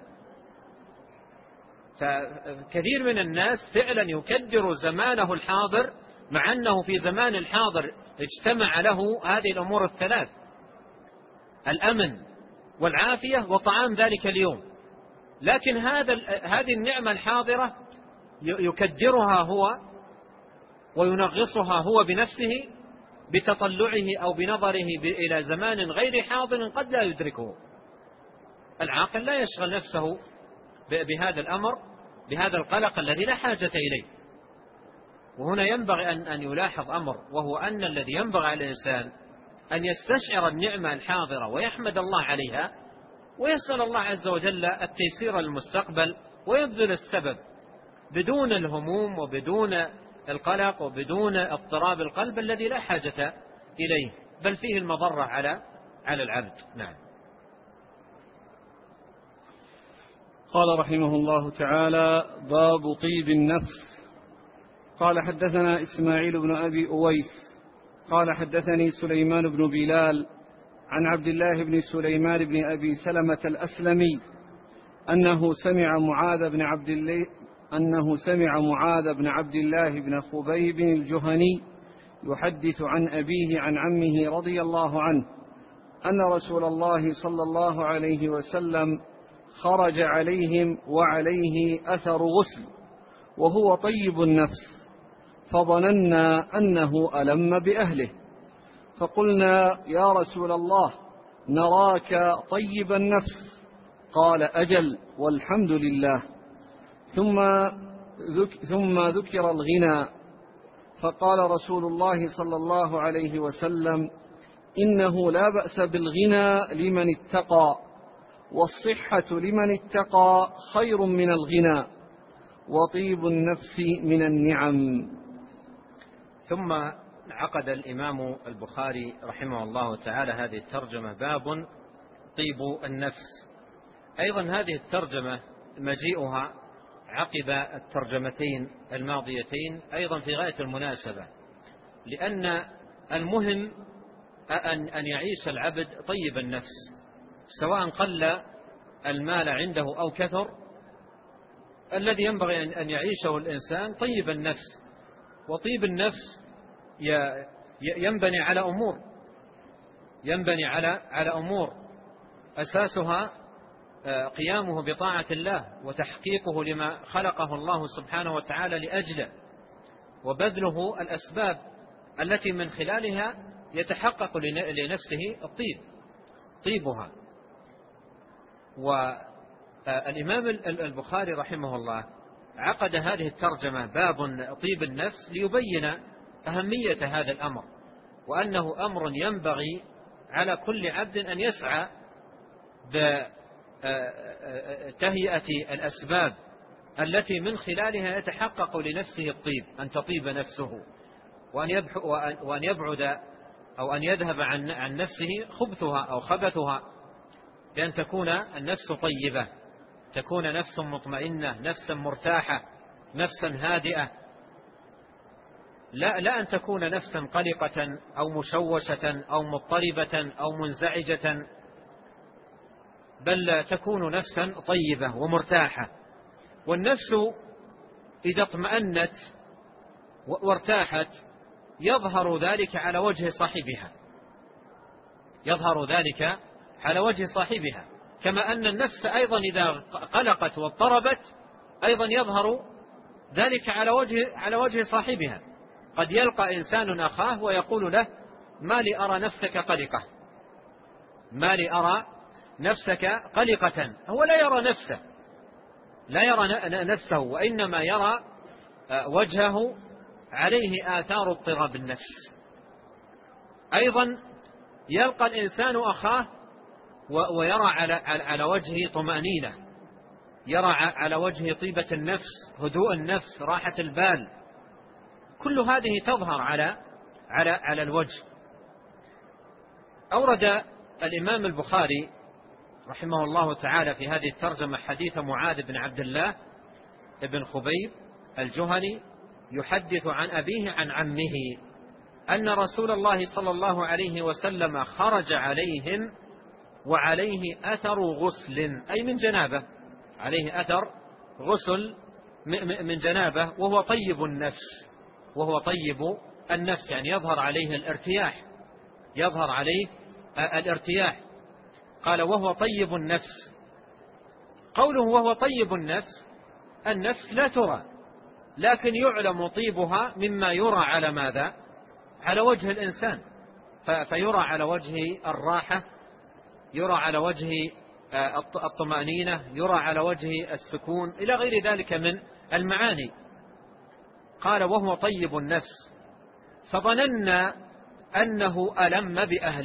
فكثير من الناس فعلا يكدر زمانه الحاضر، مع أنه في زمان الحاضر اجتمع له هذه الأمور الثلاث: الأمن والعافية وطعام ذلك اليوم، لكن هذه النعمة الحاضرة يكدرها هو وينغصها هو بنفسه بتطلعه أو بنظره إلى زمان غير حاضر قد لا يدركه. العاقل لا يشغل نفسه بهذا الأمر، بهذا القلق الذي لا حاجة إليه. وهنا ينبغي أن يلاحظ أمر، وهو أن الذي ينبغي على الإنسان أن يستشعر النعمة الحاضرة ويحمد الله عليها، ويسأل الله عز وجل التيسير للمستقبل، ويبذل السبب بدون الهموم وبدون القلق وبدون اضطراب القلب الذي لا حاجة إليه. بل فيه المضرة على العبد. نعم. قال رحمه الله تعالى: باب طيب النفس. قال حدثنا إسماعيل بن أبي أويس قال حدثني سليمان بن بلال عن عبد الله بن سليمان بن أبي سلمة الأسلمي أنه سمع معاذ بن عبد الله بن خبيب الجهني يحدث عن أبيه عن عمه رضي الله عنه أن رسول الله صلى الله عليه وسلم خرج عليهم وعليه أثر غسل وهو طيب النفس، فظننا أنه ألم بأهله، فقلنا: يا رسول الله، نراك طيب النفس. قال: أجل والحمد لله. ثم ذكر الغنى، فقال رسول الله صلى الله عليه وسلم: إنه لا بأس بالغنى لمن اتقى، والصحة لمن اتقى خير من الغنى، وطيب النفس من النعم. ثم عقد الإمام البخاري رحمه الله تعالى هذه الترجمة: باب طيب النفس. أيضا هذه الترجمة مجيئها عقب الترجمتين الماضيتين أيضا في غاية المناسبة، لأن المهم أن يعيش العبد طيب النفس، سواء قل المال عنده أو كثر. الذي ينبغي أن يعيشه الإنسان طيب النفس، وطيب النفس ينبني على أمور أساسها قيامه بطاعة الله وتحقيقه لما خلقه الله سبحانه وتعالى لأجله، وبذله الأسباب التي من خلالها يتحقق لنفسه طيبها. والإمام البخاري رحمه الله عقد هذه الترجمة: باب طيب النفس، ليبين أهمية هذا الأمر، وأنه أمر ينبغي على كل عبد أن يسعى بتهيئة الأسباب التي من خلالها يتحقق لنفسه الطيب، أن تطيب نفسه، وأن يبعد أو أن يذهب عن نفسه خبثها أو خبثها، بأن تكون النفس طيبة، تكون نفس مطمئنة، نفسا مرتاحة، نفسا هادئة، لا أن تكون نفسا قلقة أو مشوشة أو مضطربة أو منزعجة، بل تكون نفسا طيبة ومرتاحة. والنفس إذا اطمأنت وارتاحت يظهر ذلك على وجه صاحبها، كما أن النفس أيضا إذا قلقت واضطربت أيضا يظهر ذلك على وجه صاحبها. قد يلقى إنسان أخاه ويقول له: ما لي أرى نفسك قلقة. هو لا يرى نفسه، وإنما يرى وجهه عليه آثار اضطراب النفس. أيضا يلقى الإنسان أخاه ويرى على وجهه طمأنينة، يرى على وجهه طيبة النفس، هدوء النفس، راحة البال. كل هذه تظهر على الوجه. أورد الإمام البخاري رحمه الله تعالى في هذه الترجمة حديث معاذ بن عبد الله بن خبيب الجهني يحدث عن أبيه عن عمه أن رسول الله صلى الله عليه وسلم خرج عليهم وعليه أثر غسل، أي من جنابه، عليه أثر غسل من جنابه، وهو طيب النفس، يعني يظهر عليه الارتياح. قال: وهو طيب النفس. قوله وهو طيب النفس لا ترى، لكن يعلم طيبها مما يرى على ماذا؟ على وجه الإنسان، فيرى على وجه الراحة، يرى على وجه الطمأنينة، يرى على وجه السكون، إلى غير ذلك من المعاني. قال: وهو طيب النفس، فظننا أنه ألم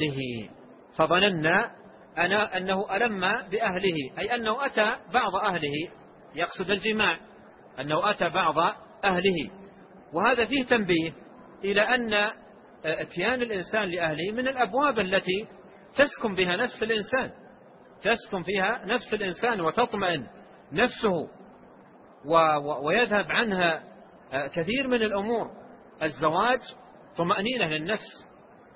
بأهله، أي أنه أتى بعض أهله، يقصد الجماع، أنه أتى بعض أهله. وهذا فيه تنبيه إلى أن اتيان الإنسان لأهله من الأبواب التي تسكن بها نفس الإنسان، تسكن فيها نفس الإنسان وتطمئن نفسه ويذهب عنها كثير من الأمور. الزواج طمأنينة للنفس،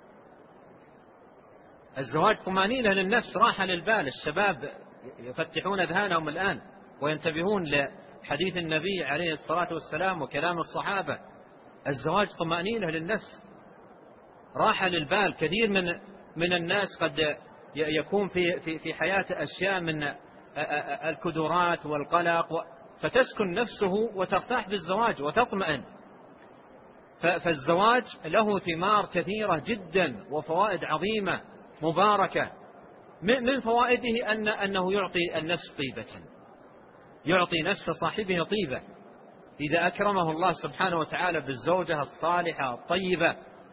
الزواج طمأنينة للنفس، راحة للبال. الشباب يفتحون أذهانهم الآن وينتبهون لحديث النبي عليه الصلاة والسلام وكلام الصحابة. الزواج طمأنينة للنفس، راحة للبال. كثير من الناس قد يكون في حياته أشياء من الكدرات والقلق، فتسكن نفسه وترتاح بالزواج وتطمئن. فالزواج له ثمار كثيرة جدا وفوائد عظيمة مباركة. من فوائده أنه يعطي النفس طيبة، يعطي نفس صاحبه طيبة. إذا أكرمه الله سبحانه وتعالى بالزوجة الصالحة الطيبة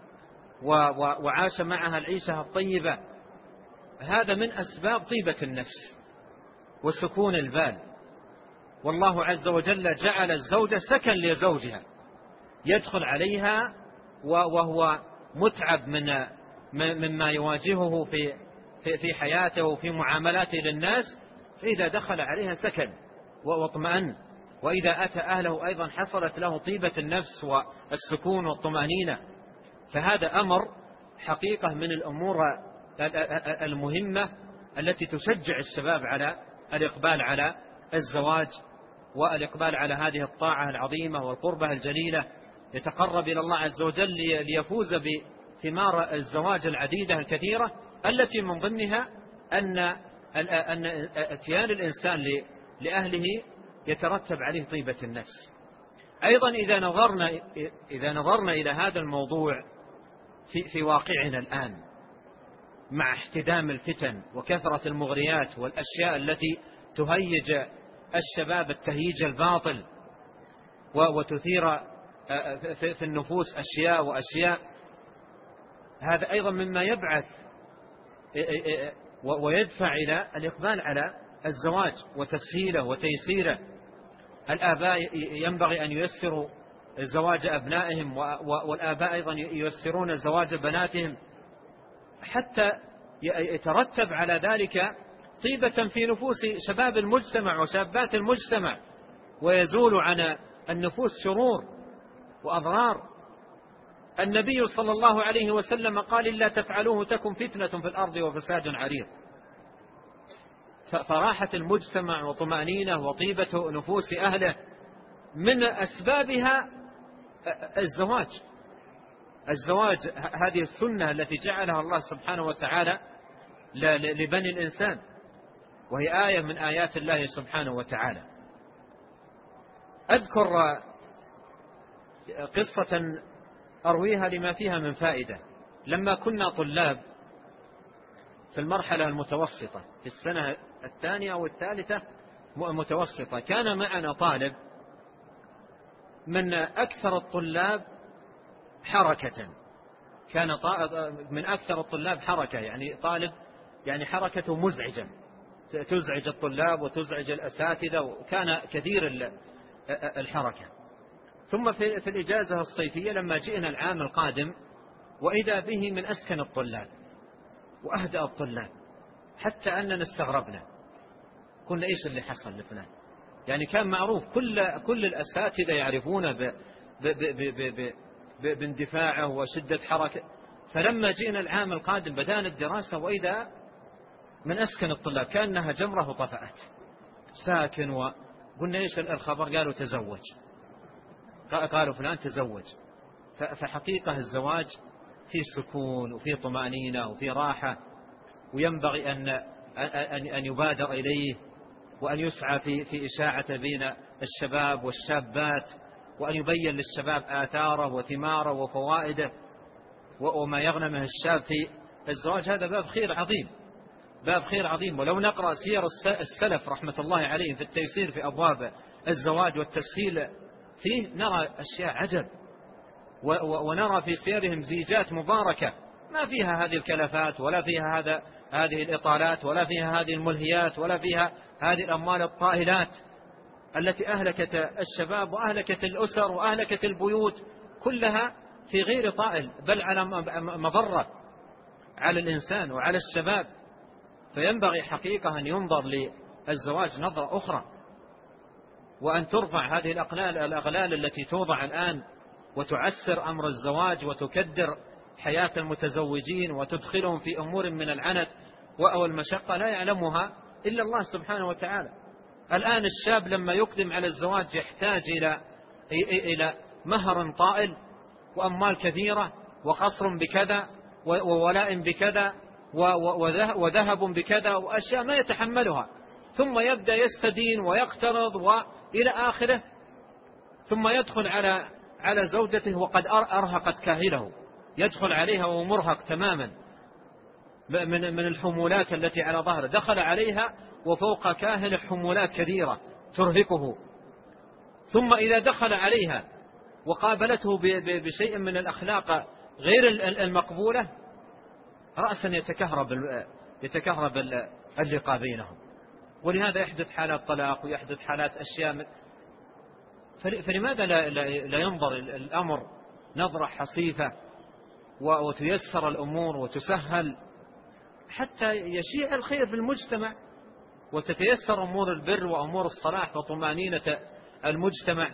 وعاش معها العيشة الطيبة، هذا من أسباب طيبة النفس وسكون البال. والله عز وجل جعل الزوجة سكن لزوجها، يدخل عليها وهو متعب مما يواجهه في حياته وفي معاملاته للناس، فإذا دخل عليها سكن واطمأن، وإذا أتى أهله أيضا حصلت له طيبة النفس والسكون والطمأنينة. فهذا أمر حقيقة من الأمور المهمة التي تشجع الشباب على الإقبال على الزواج والإقبال على هذه الطاعة العظيمة والقربة الجليلة، يتقرب إلى الله عز وجل ليفوز بثمار الزواج العديدة الكثيرة، التي من ضمنها أن اتيان الإنسان لأهله يترتب عليه طيبة النفس. أيضا إذا نظرنا إلى هذا الموضوع في واقعنا الآن، مع احتدام الفتن وكثرة المغريات والأشياء التي تهيج الشباب التهييج الباطل وتثير في النفوس أشياء وأشياء، هذا أيضا مما يبعث ويدفع إلى الإقبال على الزواج وتسهيله وتيسيره. الآباء ينبغي أن ييسروا زواج أبنائهم، والآباء أيضا ييسرون زواج بناتهم، حتى يترتب على ذلك طيبة في نفوس شباب المجتمع وشابات المجتمع، ويزول عن النفوس شرور وأضرار. النبي صلى الله عليه وسلم قال: إلا تفعلوه تكن فتنة في الأرض وفساد عريض. فراحة المجتمع وطمأنينة وطيبة نفوس أهله من أسبابها الزواج، هذه السنة التي جعلها الله سبحانه وتعالى لبني الإنسان، وهي آية من آيات الله سبحانه وتعالى. أذكر قصة أرويها لما فيها من فائدة. لما كنا طلاب في المرحلة المتوسطة في السنة الثانية أو الثالثة متوسطة، كان معنا طالب من أكثر الطلاب حركة، كان من أكثر الطلاب حركة، يعني طالب يعني حركته مزعجة، تزعج الطلاب وتزعج الأساتذة، وكان كثير الحركة. ثم في الإجازة الصيفية لما جئنا العام القادم، وإذا به من أسكن الطلاب وأهدأ الطلاب، حتى أننا استغربنا، قلنا إيش اللي حصل لفلان؟ يعني كان معروف كل الأساتذة يعرفون باندفاعه وشدة حركة. فلما جئنا العام القادم بدأنا الدراسة، وإذا من أسكن الطلاب كأنها جمرة وطفأت، ساكن. وقلنا إيش الخبر؟ قالوا تزوج، قالوا فلان تزوج. فحقيقة الزواج في سكون وفي طمأنينة وفي راحة، وينبغي أن يبادر إليه، وأن يسعى في إشاعة بين الشباب والشابات، وأن يبين للشباب آثاره وثماره وفوائده وما يغنمه الشاب في الزواج. هذا باب خير عظيم، باب خير عظيم. ولو نقرأ سير السلف رحمة الله عليهم في التيسير في أبواب الزواج والتسهيل فيه، نرى أشياء عجب، ونرى في سيرهم زيجات مباركة ما فيها هذه الكلفات، ولا فيها هذه الإطالات، ولا فيها هذه الملهيات، ولا فيها هذه الأموال الطائلات التي أهلكت الشباب وأهلكت الأسر وأهلكت البيوت كلها في غير طائل، بل على مضرة على الإنسان وعلى الشباب. فينبغي حقيقة أن ينظر للزواج نظرة أخرى، وأن ترفع هذه الأغلال التي توضع الآن وتعسر أمر الزواج وتكدر حياة المتزوجين وتدخلهم في أمور من العنت والمشقة لا يعلمها إلا الله سبحانه وتعالى. الآن الشاب لما يقدم على الزواج يحتاج إلى مهر طائل وأموال كثيرة وقصر بكذا وولاء بكذا وذهب بكذا وأشياء ما يتحملها، ثم يبدأ يستدين ويقترض وإلى آخره، ثم يدخل على زوجته وقد أرهقت كاهله، يدخل عليها وهو مرهق تماما من الحمولات التي على ظهره، دخل عليها وفوق كاهل حمولات كثيرة ترهقه. ثم إذا دخل عليها وقابلته بشيء من الأخلاق غير المقبولة رأسا يتكهرب اللقاء بينهم، ولهذا يحدث حالات طلاق ويحدث حالات أشياء. فلماذا لا ينظر الأمر نظرة حصيفة وتيسر الأمور وتسهل حتى يشيع الخير في المجتمع وتتيسر أمور البر وأمور الصلاح وطمأنينة المجتمع.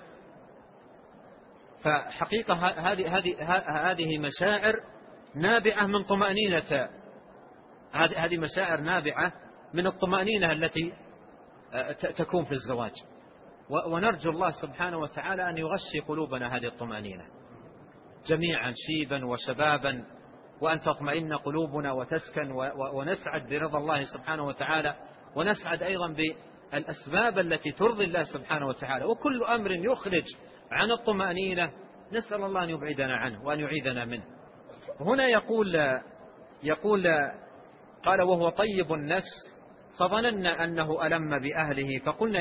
فحقيقة هذه مشاعر نابعة من طمأنينة، هذه مشاعر نابعة من الطمأنينة التي تكون في الزواج، ونرجو الله سبحانه وتعالى أن يغشي قلوبنا هذه الطمأنينة جميعا شيبا وشبابا، وأن تطمئن قلوبنا وتسكن ونسعد برضا الله سبحانه وتعالى، ونسعد أيضا بالأسباب التي ترضي الله سبحانه وتعالى. وكل أمر يخرج عن الطمأنينة نسأل الله أن يبعدنا عنه وأن يعيذنا منه. هنا يقول قال وهو طيب النفس فظننا أنه ألم بأهله فقلنا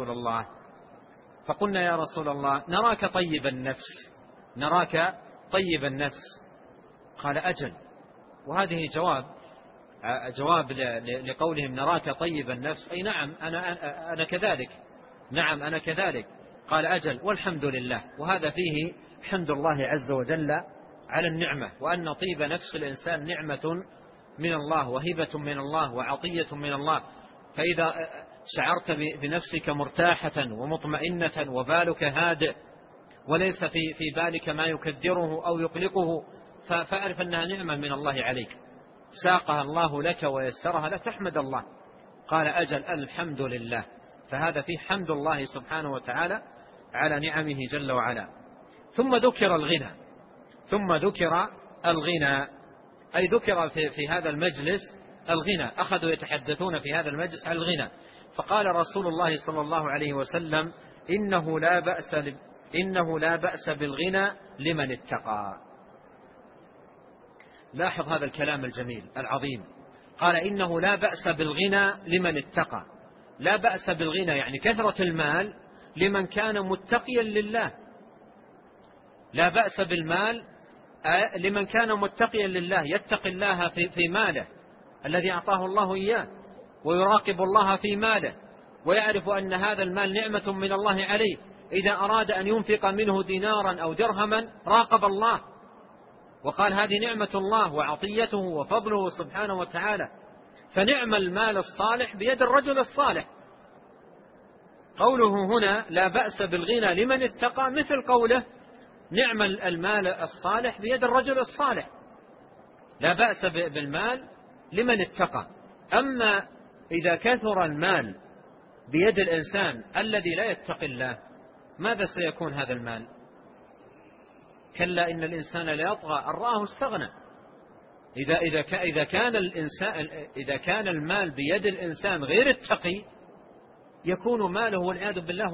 يا رسول الله نراك طيب النفس قال أجل. وهذه جواب لقولهم نراك طيب النفس، أي نعم أنا كذلك. قال أجل والحمد لله. وهذا فيه حمد الله عز وجل على النعمة، وأن طيب نفس الإنسان نعمة من الله وهبة من الله وعطية من الله. فإذا شعرت بنفسك مرتاحة ومطمئنة وبالك هادئ وليس في بالك ما يكدره أو يقلقه فأعرف أنها نعمة من الله عليك، ساقها الله لك ويسرها لك، تحمد الله. قال أجل الحمد لله. فهذا فيه حمد الله سبحانه وتعالى على نعمه جل وعلا. ثم ذكر الغنى أي ذكر في هذا المجلس الغنى، أخذوا يتحدثون في هذا المجلس عن الغنى. فقال رسول الله صلى الله عليه وسلم إنه لا بأس بالغنى لمن اتقى. لاحظ هذا الكلام الجميل العظيم، قال إنه لا بأس بالغنى لمن اتقى. لا بأس بالغنى يعني كثرة المال لمن كان متقيا لله. لا بأس بالمال لمن كان متقيا لله، يتقي الله في ماله الذي أعطاه الله إياه، ويراقب الله في ماله، ويعرف أن هذا المال نعمة من الله عليه. إذا أراد أن ينفق منه دينارا أو درهما راقب الله وقال هذه نعمة الله وعطيته وفضله سبحانه وتعالى. فنعم المال الصالح بيد الرجل الصالح. قوله هنا لا بأس بالغنى لمن اتقى مثل قوله نعم المال الصالح بيد الرجل الصالح. لا بأس بالمال لمن اتقى. أما إذا كثر المال بيد الإنسان الذي لا يتقي الله ماذا سيكون هذا المال؟ كلا إن الإنسان لا يطغى أن رآه استغنى. إذا كان المال بيد الإنسان غير التقي يكون ماله والعياذ بالله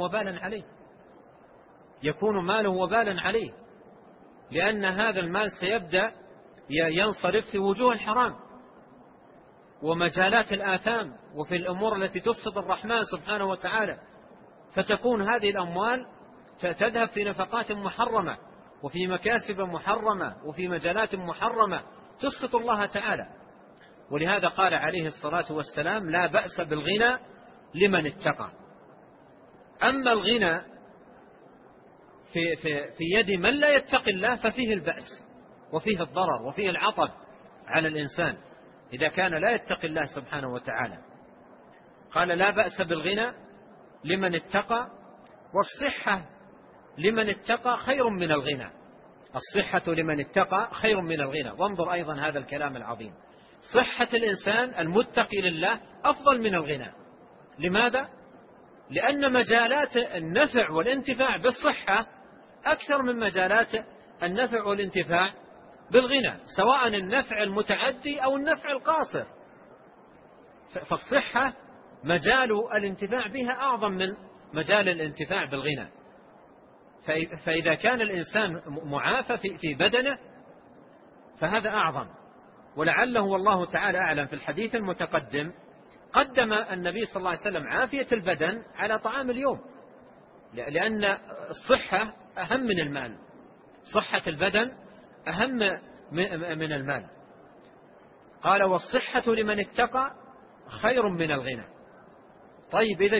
وبالا عليه، لأن هذا المال سيبدأ ينصرف في وجوه الحرام ومجالات الآثام وفي الأمور التي تسخط الرحمن سبحانه وتعالى. فتكون هذه الأموال تذهب في نفقات محرمة وفي مكاسب محرمة وفي مجالات محرمة تسخط الله تعالى. ولهذا قال عليه الصلاة والسلام لا بأس بالغنى لمن اتقى. أما الغنى في يد من لا يتقي الله ففيه البأس وفيه الضرر وفيه العطب على الإنسان إذا كان لا يتقي الله سبحانه وتعالى. قال لا بأس بالغنى لمن اتقى، والصحة لمن اتقى خير من الغنى. الصحة لمن اتقى خير من الغنى. وانظر أيضا هذا الكلام العظيم، صحة الإنسان المتقي لله أفضل من الغنى. لماذا؟ لأن مجالات النفع والانتفاع بالصحة أكثر من مجالات النفع والانتفاع بالغنى، سواء النفع المتعدي أو النفع القاصر. فالصحة مجال الانتفاع بها أعظم من مجال الانتفاع بالغنى. فإذا كان الإنسان معافى في بدنه فهذا أعظم. ولعله والله تعالى أعلم في الحديث المتقدم قدم النبي صلى الله عليه وسلم عافية البدن على طعام اليوم، لأن الصحة أهم من المال، صحة البدن أهم من المال. قال والصحة لمن اتقى خير من الغنى. طيب إذا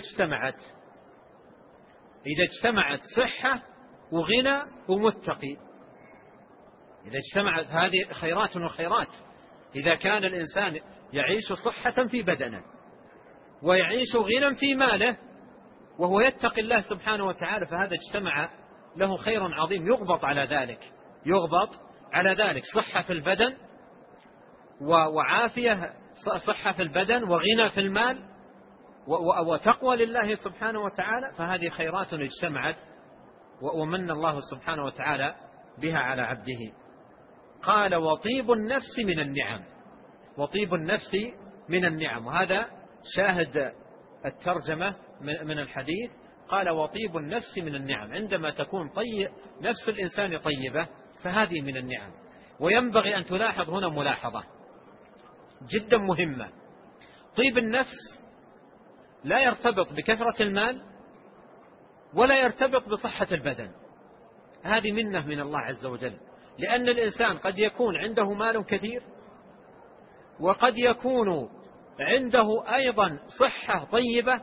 اجتمعت صحة وغنى ومتقي، إذا اجتمعت هذه خيرات وخيرات. إذا كان الإنسان يعيش صحة في بدنه ويعيش غنى في ماله وهو يتقي الله سبحانه وتعالى، فهذا اجتمع له خير عظيم يغبط على ذلك صحة في البدن وعافية، صحة في البدن وغنى في المال وتقوى لله سبحانه وتعالى، فهذه خيرات اجتمعت ومن الله سبحانه وتعالى بها على عبده. قال وطيب النفس من النعم، وطيب النفس من النعم، وهذا شاهد الترجمة من الحديث. قال وطيب النفس من النعم، عندما تكون نفس الإنسان طيبة فهذه من النعم. وينبغي أن تلاحظ هنا ملاحظة جدا مهمة، طيب النفس لا يرتبط بكثرة المال ولا يرتبط بصحة البدن، هذه منة من الله عز وجل. لأن الإنسان قد يكون عنده مال كثير وقد يكون عنده أيضا صحة طيبة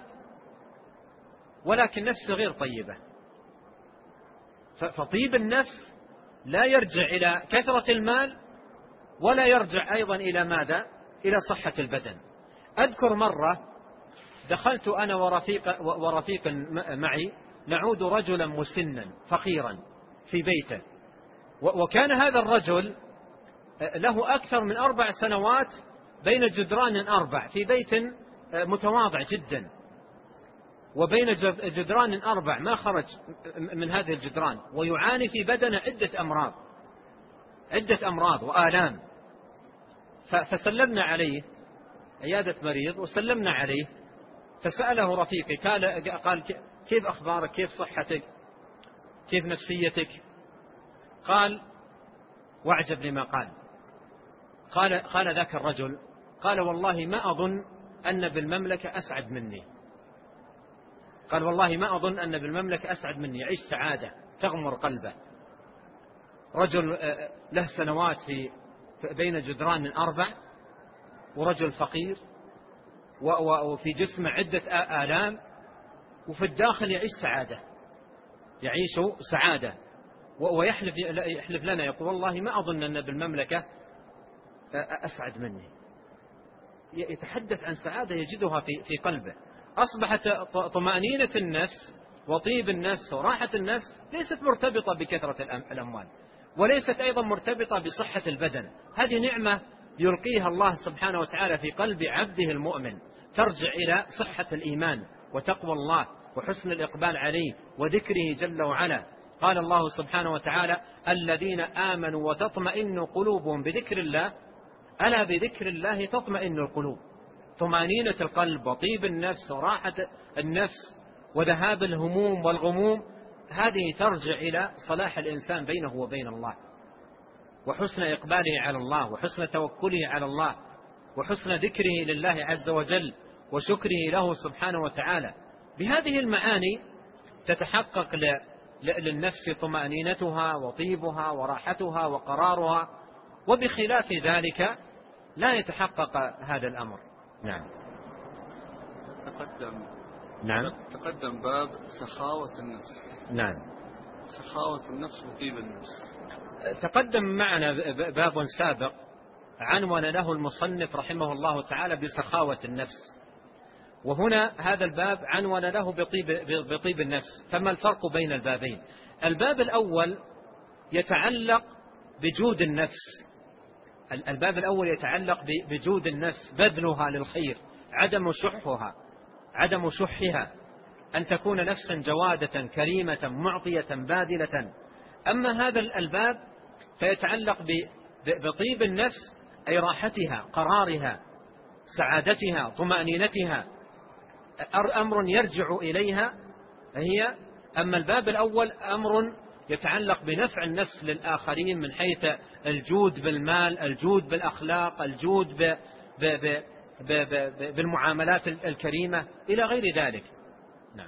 ولكن نفس غير طيبة. فطيب النفس لا يرجع إلى كثرة المال ولا يرجع أيضا إلى ماذا؟ إلى صحة البدن. أذكر مرة دخلت أنا ورفيق معي نعود رجلا مسنا فقيرا في بيته، وكان هذا الرجل له أكثر من 4 سنوات بين جدران 4 في بيت متواضع جدا، وبين جدران 4 ما خرج من هذه الجدران، ويعاني في بدنه عدة أمراض وآلام. فسلمنا عليه، عيادة مريض وسلمنا عليه، فسأله رفيقي قال كيف أخبارك، كيف صحتك، كيف نفسيتك؟ قال واعجب لما قال ذاك الرجل، قال والله ما أظن أن بالمملكة أسعد مني. قال والله ما أظن أن بالمملكة أسعد مني، يعيش سعادة تغمر قلبه. رجل له سنوات بين جدران 4 ورجل فقير وفي جسمه عدة آلام، وفي الداخل يعيش سعادة ويحلف لنا يقول والله ما أظن أن بالمملكة أسعد مني. يتحدث عن سعادة يجدها في قلبه. أصبحت طمأنينة النفس وطيب النفس وراحة النفس ليست مرتبطة بكثرة الأموال، وليست أيضا مرتبطة بصحة البدن. هذه نعمة يلقيها الله سبحانه وتعالى في قلب عبده المؤمن، ترجع إلى صحة الإيمان وتقوى الله وحسن الإقبال عليه وذكره جل وعلا. قال الله سبحانه وتعالى الذين آمنوا وتطمئن قلوبهم بذكر الله ألا بذكر الله تطمئن القلوب. طمأنينة القلب وطيب النفس وراحة النفس وذهاب الهموم والغموم، هذه ترجع إلى صلاح الإنسان بينه وبين الله، وحسن إقباله على الله، وحسن توكله على الله، وحسن ذكره لله عز وجل، وشكره له سبحانه وتعالى. بهذه المعاني تتحقق للنفس طمأنينتها وطيبها وراحتها وقرارها، وبخلاف ذلك لا يتحقق هذا الأمر. نعم. تقدم باب سخاوة النفس. نعم. سخاوة النفس وطيب النفس. تقدم معنا باب سابق عنون له المصنف رحمه الله تعالى بسخاوة النفس، وهنا هذا الباب عنون له بطيب النفس. فما الفرق بين البابين؟ الباب الأول يتعلق بجود النفس، الباب الأول يتعلق بجود النفس، بذلها للخير، عدم شحها، أن تكون نفسا جوادة كريمة معطية باذلة. أما هذا الباب فيتعلق بطيب النفس، أي راحتها، قرارها، سعادتها، طمأنينتها، أمر يرجع إليها هي. أما الباب الأول أمر يتعلق بنفع النفس للآخرين من حيث الجود بالمال، الجود بالأخلاق، الجود بالمعاملات الكريمة إلى غير ذلك. نعم.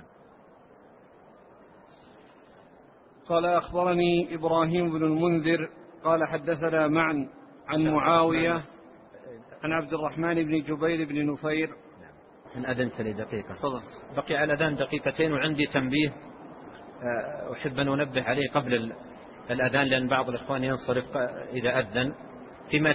قال أخبرني إبراهيم بن المنذر قال حدثنا معا عن معاوية عن عبد الرحمن بن جبير بن نفير. إن أذنت لي دقيقة. صدق. بقي على الأذان دقيقتين، وعندي تنبيه أحب أن أنبه عليه قبل الأذان، لأن بعض الإخوان ينصرف إذا أذن. فيما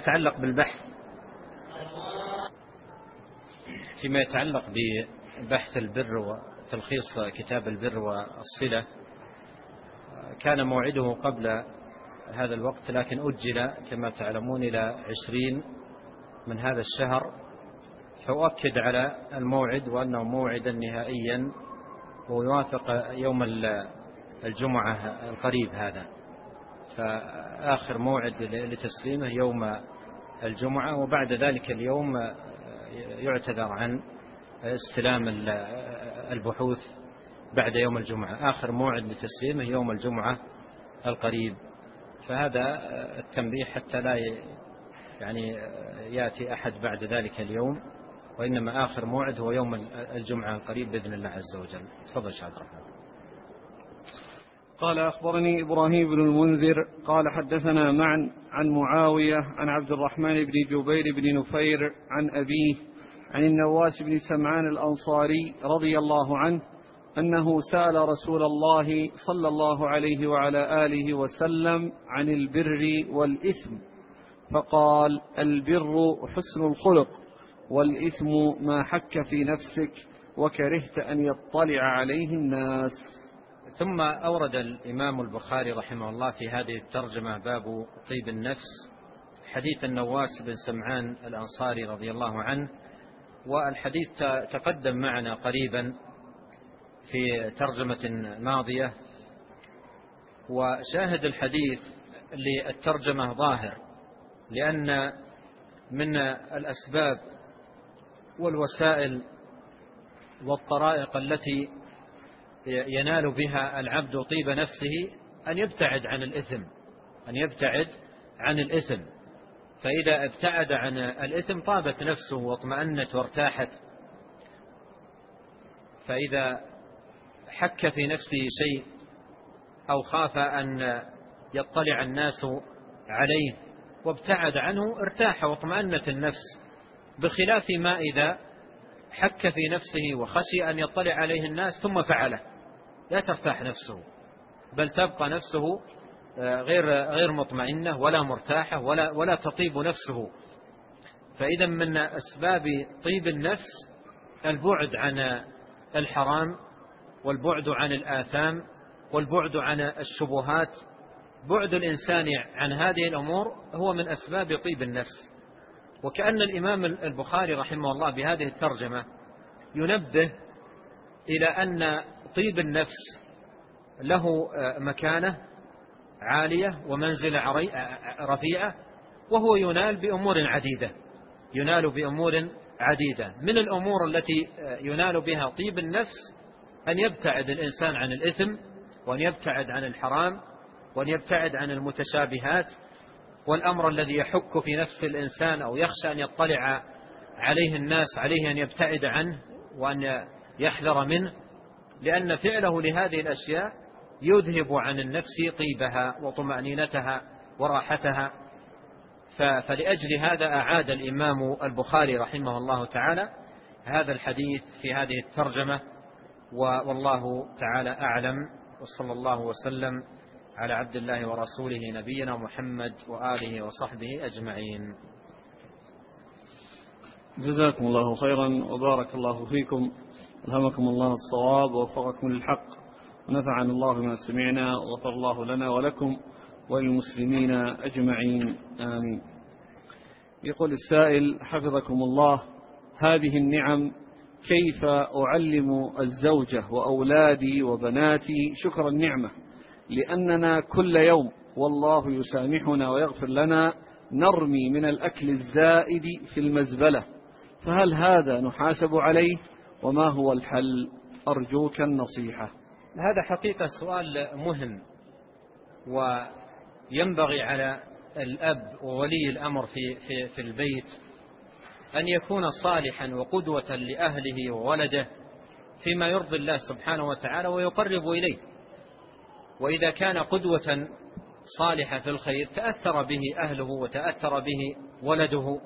يتعلق ببحث البر وتلخيص كتاب البر والصلة، كان موعده قبل هذا الوقت، لكن أجل كما تعلمون إلى 20 من هذا الشهر، فأؤكد على الموعد وأنه موعدا نهائيا، ويوافق يوم الجمعة القريب هذا، فآخر موعد لتسليمه يوم الجمعة، وبعد ذلك اليوم يعتذر عن استلام البحوث بعد يوم الجمعة. آخر موعد لتسليمه يوم الجمعة القريب، فهذا التنبيه حتى لا يأتي أحد بعد ذلك اليوم، وإنما آخر موعد هو يوم الجمعة القريب بإذن الله عز وجل. تفضل شيخ عبد الرحمن. قال أخبرني إبراهيم بن المنذر قال حدثنا معا عن معاوية عن عبد الرحمن بن جبير بن نفير عن أبيه عن النواس بن سمعان الأنصاري رضي الله عنه أنه سأل رسول الله صلى الله عليه وعلى آله وسلم عن البر والإثم، فقال: البر حسن الخلق، والإثم ما حك في نفسك وكرهت أن يطلع عليه الناس. ثم أورد الإمام البخاري رحمه الله في هذه الترجمة باب طيب النفس حديث النواس بن سمعان الأنصاري رضي الله عنه، والحديث تقدم معنا قريبا في ترجمة ماضية، وشاهد الحديث للترجمة ظاهر، لأن من الأسباب والوسائل والطرائق التي ينال بها العبد طيب نفسه أن يبتعد عن الإثم، فإذا ابتعد عن الإثم طابت نفسه واطمأنت وارتاحت. فإذا حك في نفسه شيء أو خاف أن يطلع الناس عليه وابتعد عنه ارتاح واطمأنت النفس، بخلاف ما إذا حك في نفسه وخشي أن يطلع عليه الناس ثم فعله، لا ترتاح نفسه، بل تبقى نفسه غير مطمئنة ولا مرتاحة ولا تطيب نفسه. فإذا من أسباب طيب النفس البعد عن الحرام، والبعد عن الآثام، والبعد عن الشبهات. بعد الإنسان عن هذه الأمور هو من أسباب طيب النفس. وكأن الإمام البخاري رحمه الله بهذه الترجمة ينبه إلى أن طيب النفس له مكانة عالية ومنزلة رفيعة، وهو ينال بأمور عديدة. من الأمور التي ينال بها طيب النفس أن يبتعد الإنسان عن الإثم، وأن يبتعد عن الحرام، وأن يبتعد عن المتشابهات، والأمر الذي يحك في نفس الإنسان أو يخشى أن يطلع عليه الناس عليه أن يبتعد عنه وأن يحذر منه، لأن فعله لهذه الأشياء يذهب عن النفس طيبها وطمأنينتها وراحتها. فلأجل هذا أعاد الإمام البخاري رحمه الله تعالى هذا الحديث في هذه الترجمة، والله تعالى أعلم وصلى الله وسلم على عبد الله ورسوله نبينا محمد وآله وصحبه أجمعين. جزاكم الله خيرا وبارك الله فيكم، ألهمكم الله الصواب ووفقكم للحق، ونفعنا الله بما سمعنا، وغفر الله لنا ولكم وللمسلمين أجمعين، آمين. يقول السائل حفظكم الله: هذه النعم كيف أعلم الزوجة وأولادي وبناتي شكر النعمة، لأننا كل يوم والله يسامحنا ويغفر لنا نرمي من الأكل الزائد في المزبلة، فهل هذا نحاسب عليه؟ وما هو الحل؟ أرجوك النصيحة. هذا حقيقة سؤال مهم، وينبغي على الأب وولي الأمر في البيت أن يكون صالحا وقدوة لأهله وولده فيما يرضي الله سبحانه وتعالى ويقرب إليه. وإذا كان قدوة صالحة في الخير تأثر به أهله وتأثر به ولده.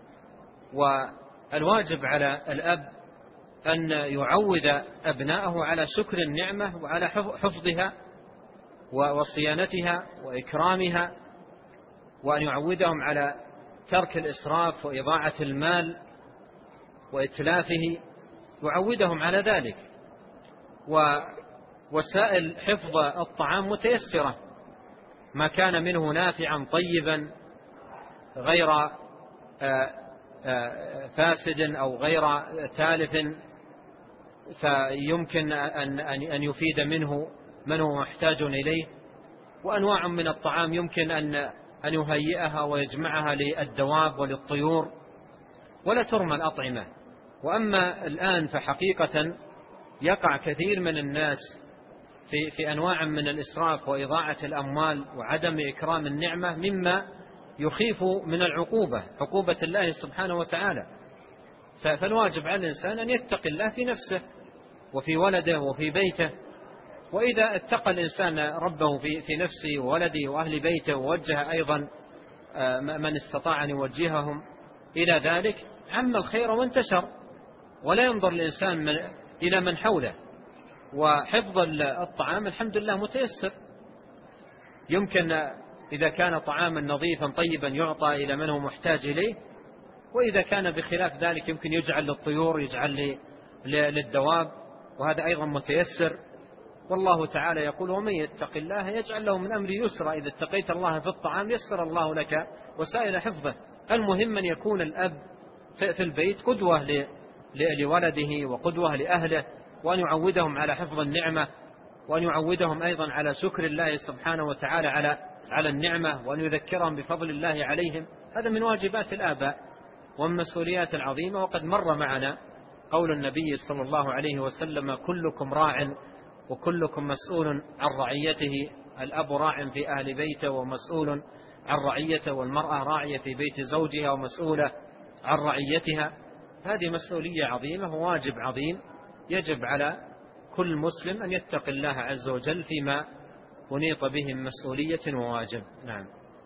والواجب على الأب أن يعود أبناءه على شكر النعمة وعلى حفظها وصيانتها وإكرامها، وأن يعودهم على ترك الإسراف وإضاعة المال وإتلافه، يعودهم على ذلك. ووسائل حفظ الطعام متيسرة، ما كان منه نافعا طيبا غير فاسد أو غير تالف فيمكن أن يفيد منه من هو محتاج إليه. وأنواع من الطعام يمكن أن يهيئها ويجمعها للدواب وللطيور، ولا ترمى الأطعمة. وأما الآن فحقيقة يقع كثير من الناس في أنواع من الإسراف وإضاعة الأموال وعدم إكرام النعمة، مما يخيف من عقوبة الله سبحانه وتعالى. فالواجب على الإنسان أن يتقي الله في نفسه وفي ولده وفي بيته. وإذا اتقى الإنسان ربه في نفسه وولده وأهل بيته، ووجه أيضا من استطاع أن يوجههم إلى ذلك، عم الخير وانتشر، ولا ينظر الإنسان إلى من حوله. وحفظ الطعام الحمد لله متيسر، يمكن إذا كان طعاما نظيفا طيبا يعطى إلى من هو محتاج إليه، وإذا كان بخلاف ذلك يمكن يجعل للطيور، يجعل للدواب، وهذا أيضا متيسر. والله تعالى يقول: ومن يتق الله يجعل له من أمره يسرا. إذا اتقيت الله في الطعام يسر الله لك وسائل حفظه. المهم أن يكون الأب في البيت قدوة لولده وقدوة لأهله، وأن يعودهم على حفظ النعمة، وأن يعودهم أيضا على شكر الله سبحانه وتعالى على النعمة، وأن يذكرهم بفضل الله عليهم. هذا من واجبات الآباء ومن مسؤوليات العظيمة. وقد مر معنا قول النبي صلى الله عليه وسلم: كلكم راع وكلكم مسؤول عن رعيته. الأب راع في أهل بيته ومسؤول عن رعيته، والمرأة راعية في بيت زوجها ومسؤولة عن رعيتها. هذه مسؤولية عظيمة وواجب عظيم يجب على كل مسلم أن يتقي الله عز وجل فيما أنيط به من مسؤولية وواجب. نعم.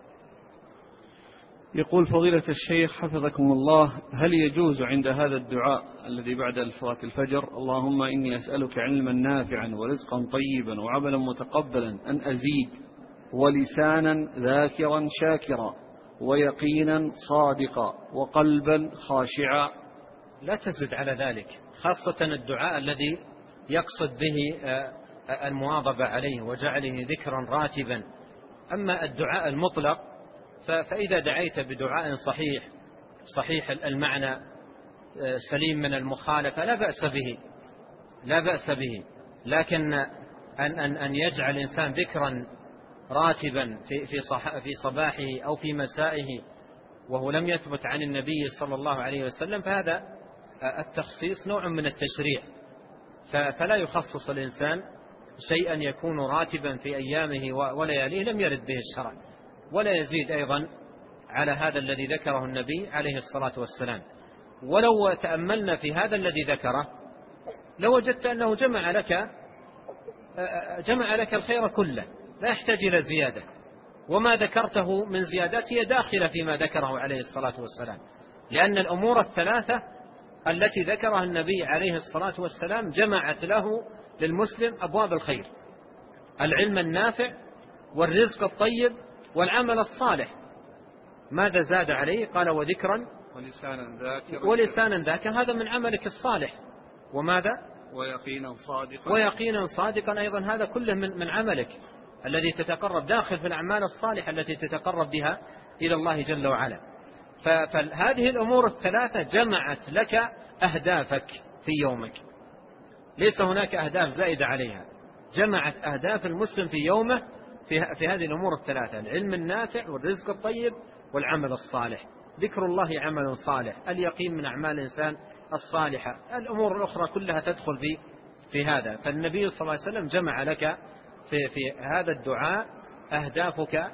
يقول فضيلة الشيخ حفظكم الله: هل يجوز عند هذا الدعاء الذي بعد صلاة الفجر: اللهم إني أسألك علما نافعا ورزقا طيبا وعملا متقبلا، أن أزيد، ولسانا ذاكرا شاكرا، ويقينا صادقا، وقلبا خاشعا؟ لا تزد على ذلك، خاصة الدعاء الذي يقصد به المواظبة عليه وجعله ذكرا راتبا. أما الدعاء المطلق فإذا دعيت بدعاء صحيح المعنى سليم من المخالفة لا بأس به. لكن أن يجعل الإنسان ذكرا راتبا في صباحه أو في مسائه وهو لم يثبت عن النبي صلى الله عليه وسلم، فهذا التخصيص نوع من التشريع. فلا يخصص الإنسان شيئا يكون راتبا في أيامه ولياليه لم يرد به الشرع، ولا يزيد أيضا على هذا الذي ذكره النبي عليه الصلاة والسلام. ولو تأملنا في هذا الذي ذكره لوجدت أنه جمع لك الخير كله، لا يحتاج إلى زيادة. وما ذكرته من زيادات هي داخلة فيما ذكره عليه الصلاة والسلام، لأن الأمور الثلاثة التي ذكرها النبي عليه الصلاة والسلام جمعت له للمسلم أبواب الخير. العلم النافع والرزق الطيب والعمل الصالح. ماذا زاد عليه؟ قال وذكرا ولسانا ذاكرا، هذا من عملك الصالح. وماذا؟ ويقينا صادقا أيضا، هذا كله من عملك الذي تتقرب، داخل في الأعمال الصالحة التي تتقرب بها إلى الله جل وعلا. فهذه الأمور الثلاثة جمعت لك أهدافك في يومك، ليس هناك أهداف زائدة عليها، جمعت أهداف المسلم في يومه في هذه الأمور الثلاثة: العلم النافع والرزق الطيب والعمل الصالح. ذكر الله عمل صالح، اليقين من أعمال الإنسان الصالحة، الأمور الأخرى كلها تدخل في هذا. فالنبي صلى الله عليه وسلم جمع لك في هذا الدعاء أهدافك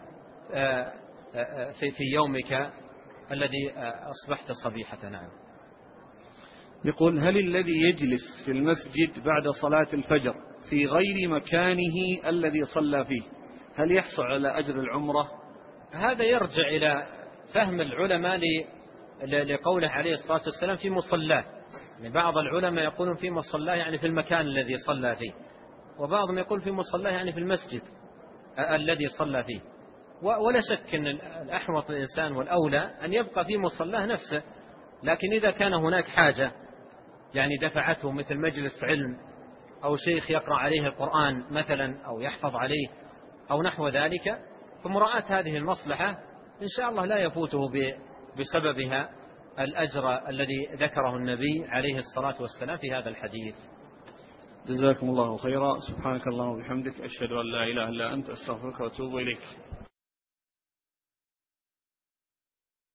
في يومك الذي أصبحت صبيحة. نعم. يقول: هل الذي يجلس في المسجد بعد صلاة الفجر في غير مكانه الذي صلى فيه هل يحصل على أجر العمرة؟ هذا يرجع إلى فهم العلماء لقوله عليه الصلاة والسلام في مصلاه. يعني بعض العلماء يقولون في مصلاه يعني في المكان الذي صلى فيه، وبعضهم يقول في مصلاه يعني في المسجد الذي صلى فيه. ولا شك أن الأحوط الإنسان والأولى أن يبقى في مصلاه نفسه، لكن إذا كان هناك حاجة يعني دفعته، مثل مجلس علم أو شيخ يقرأ عليه القرآن مثلا أو يحفظ عليه أو نحو ذلك، فمراعاة هذه المصلحة إن شاء الله لا يفوته بسببها الأجر الذي ذكره النبي عليه الصلاة والسلام في هذا الحديث. جزاكم الله خيرا. سبحانك اللهم وبحمدك، أشهد أن لا إله إلا أنت، أستغفرك وأتوب إليك.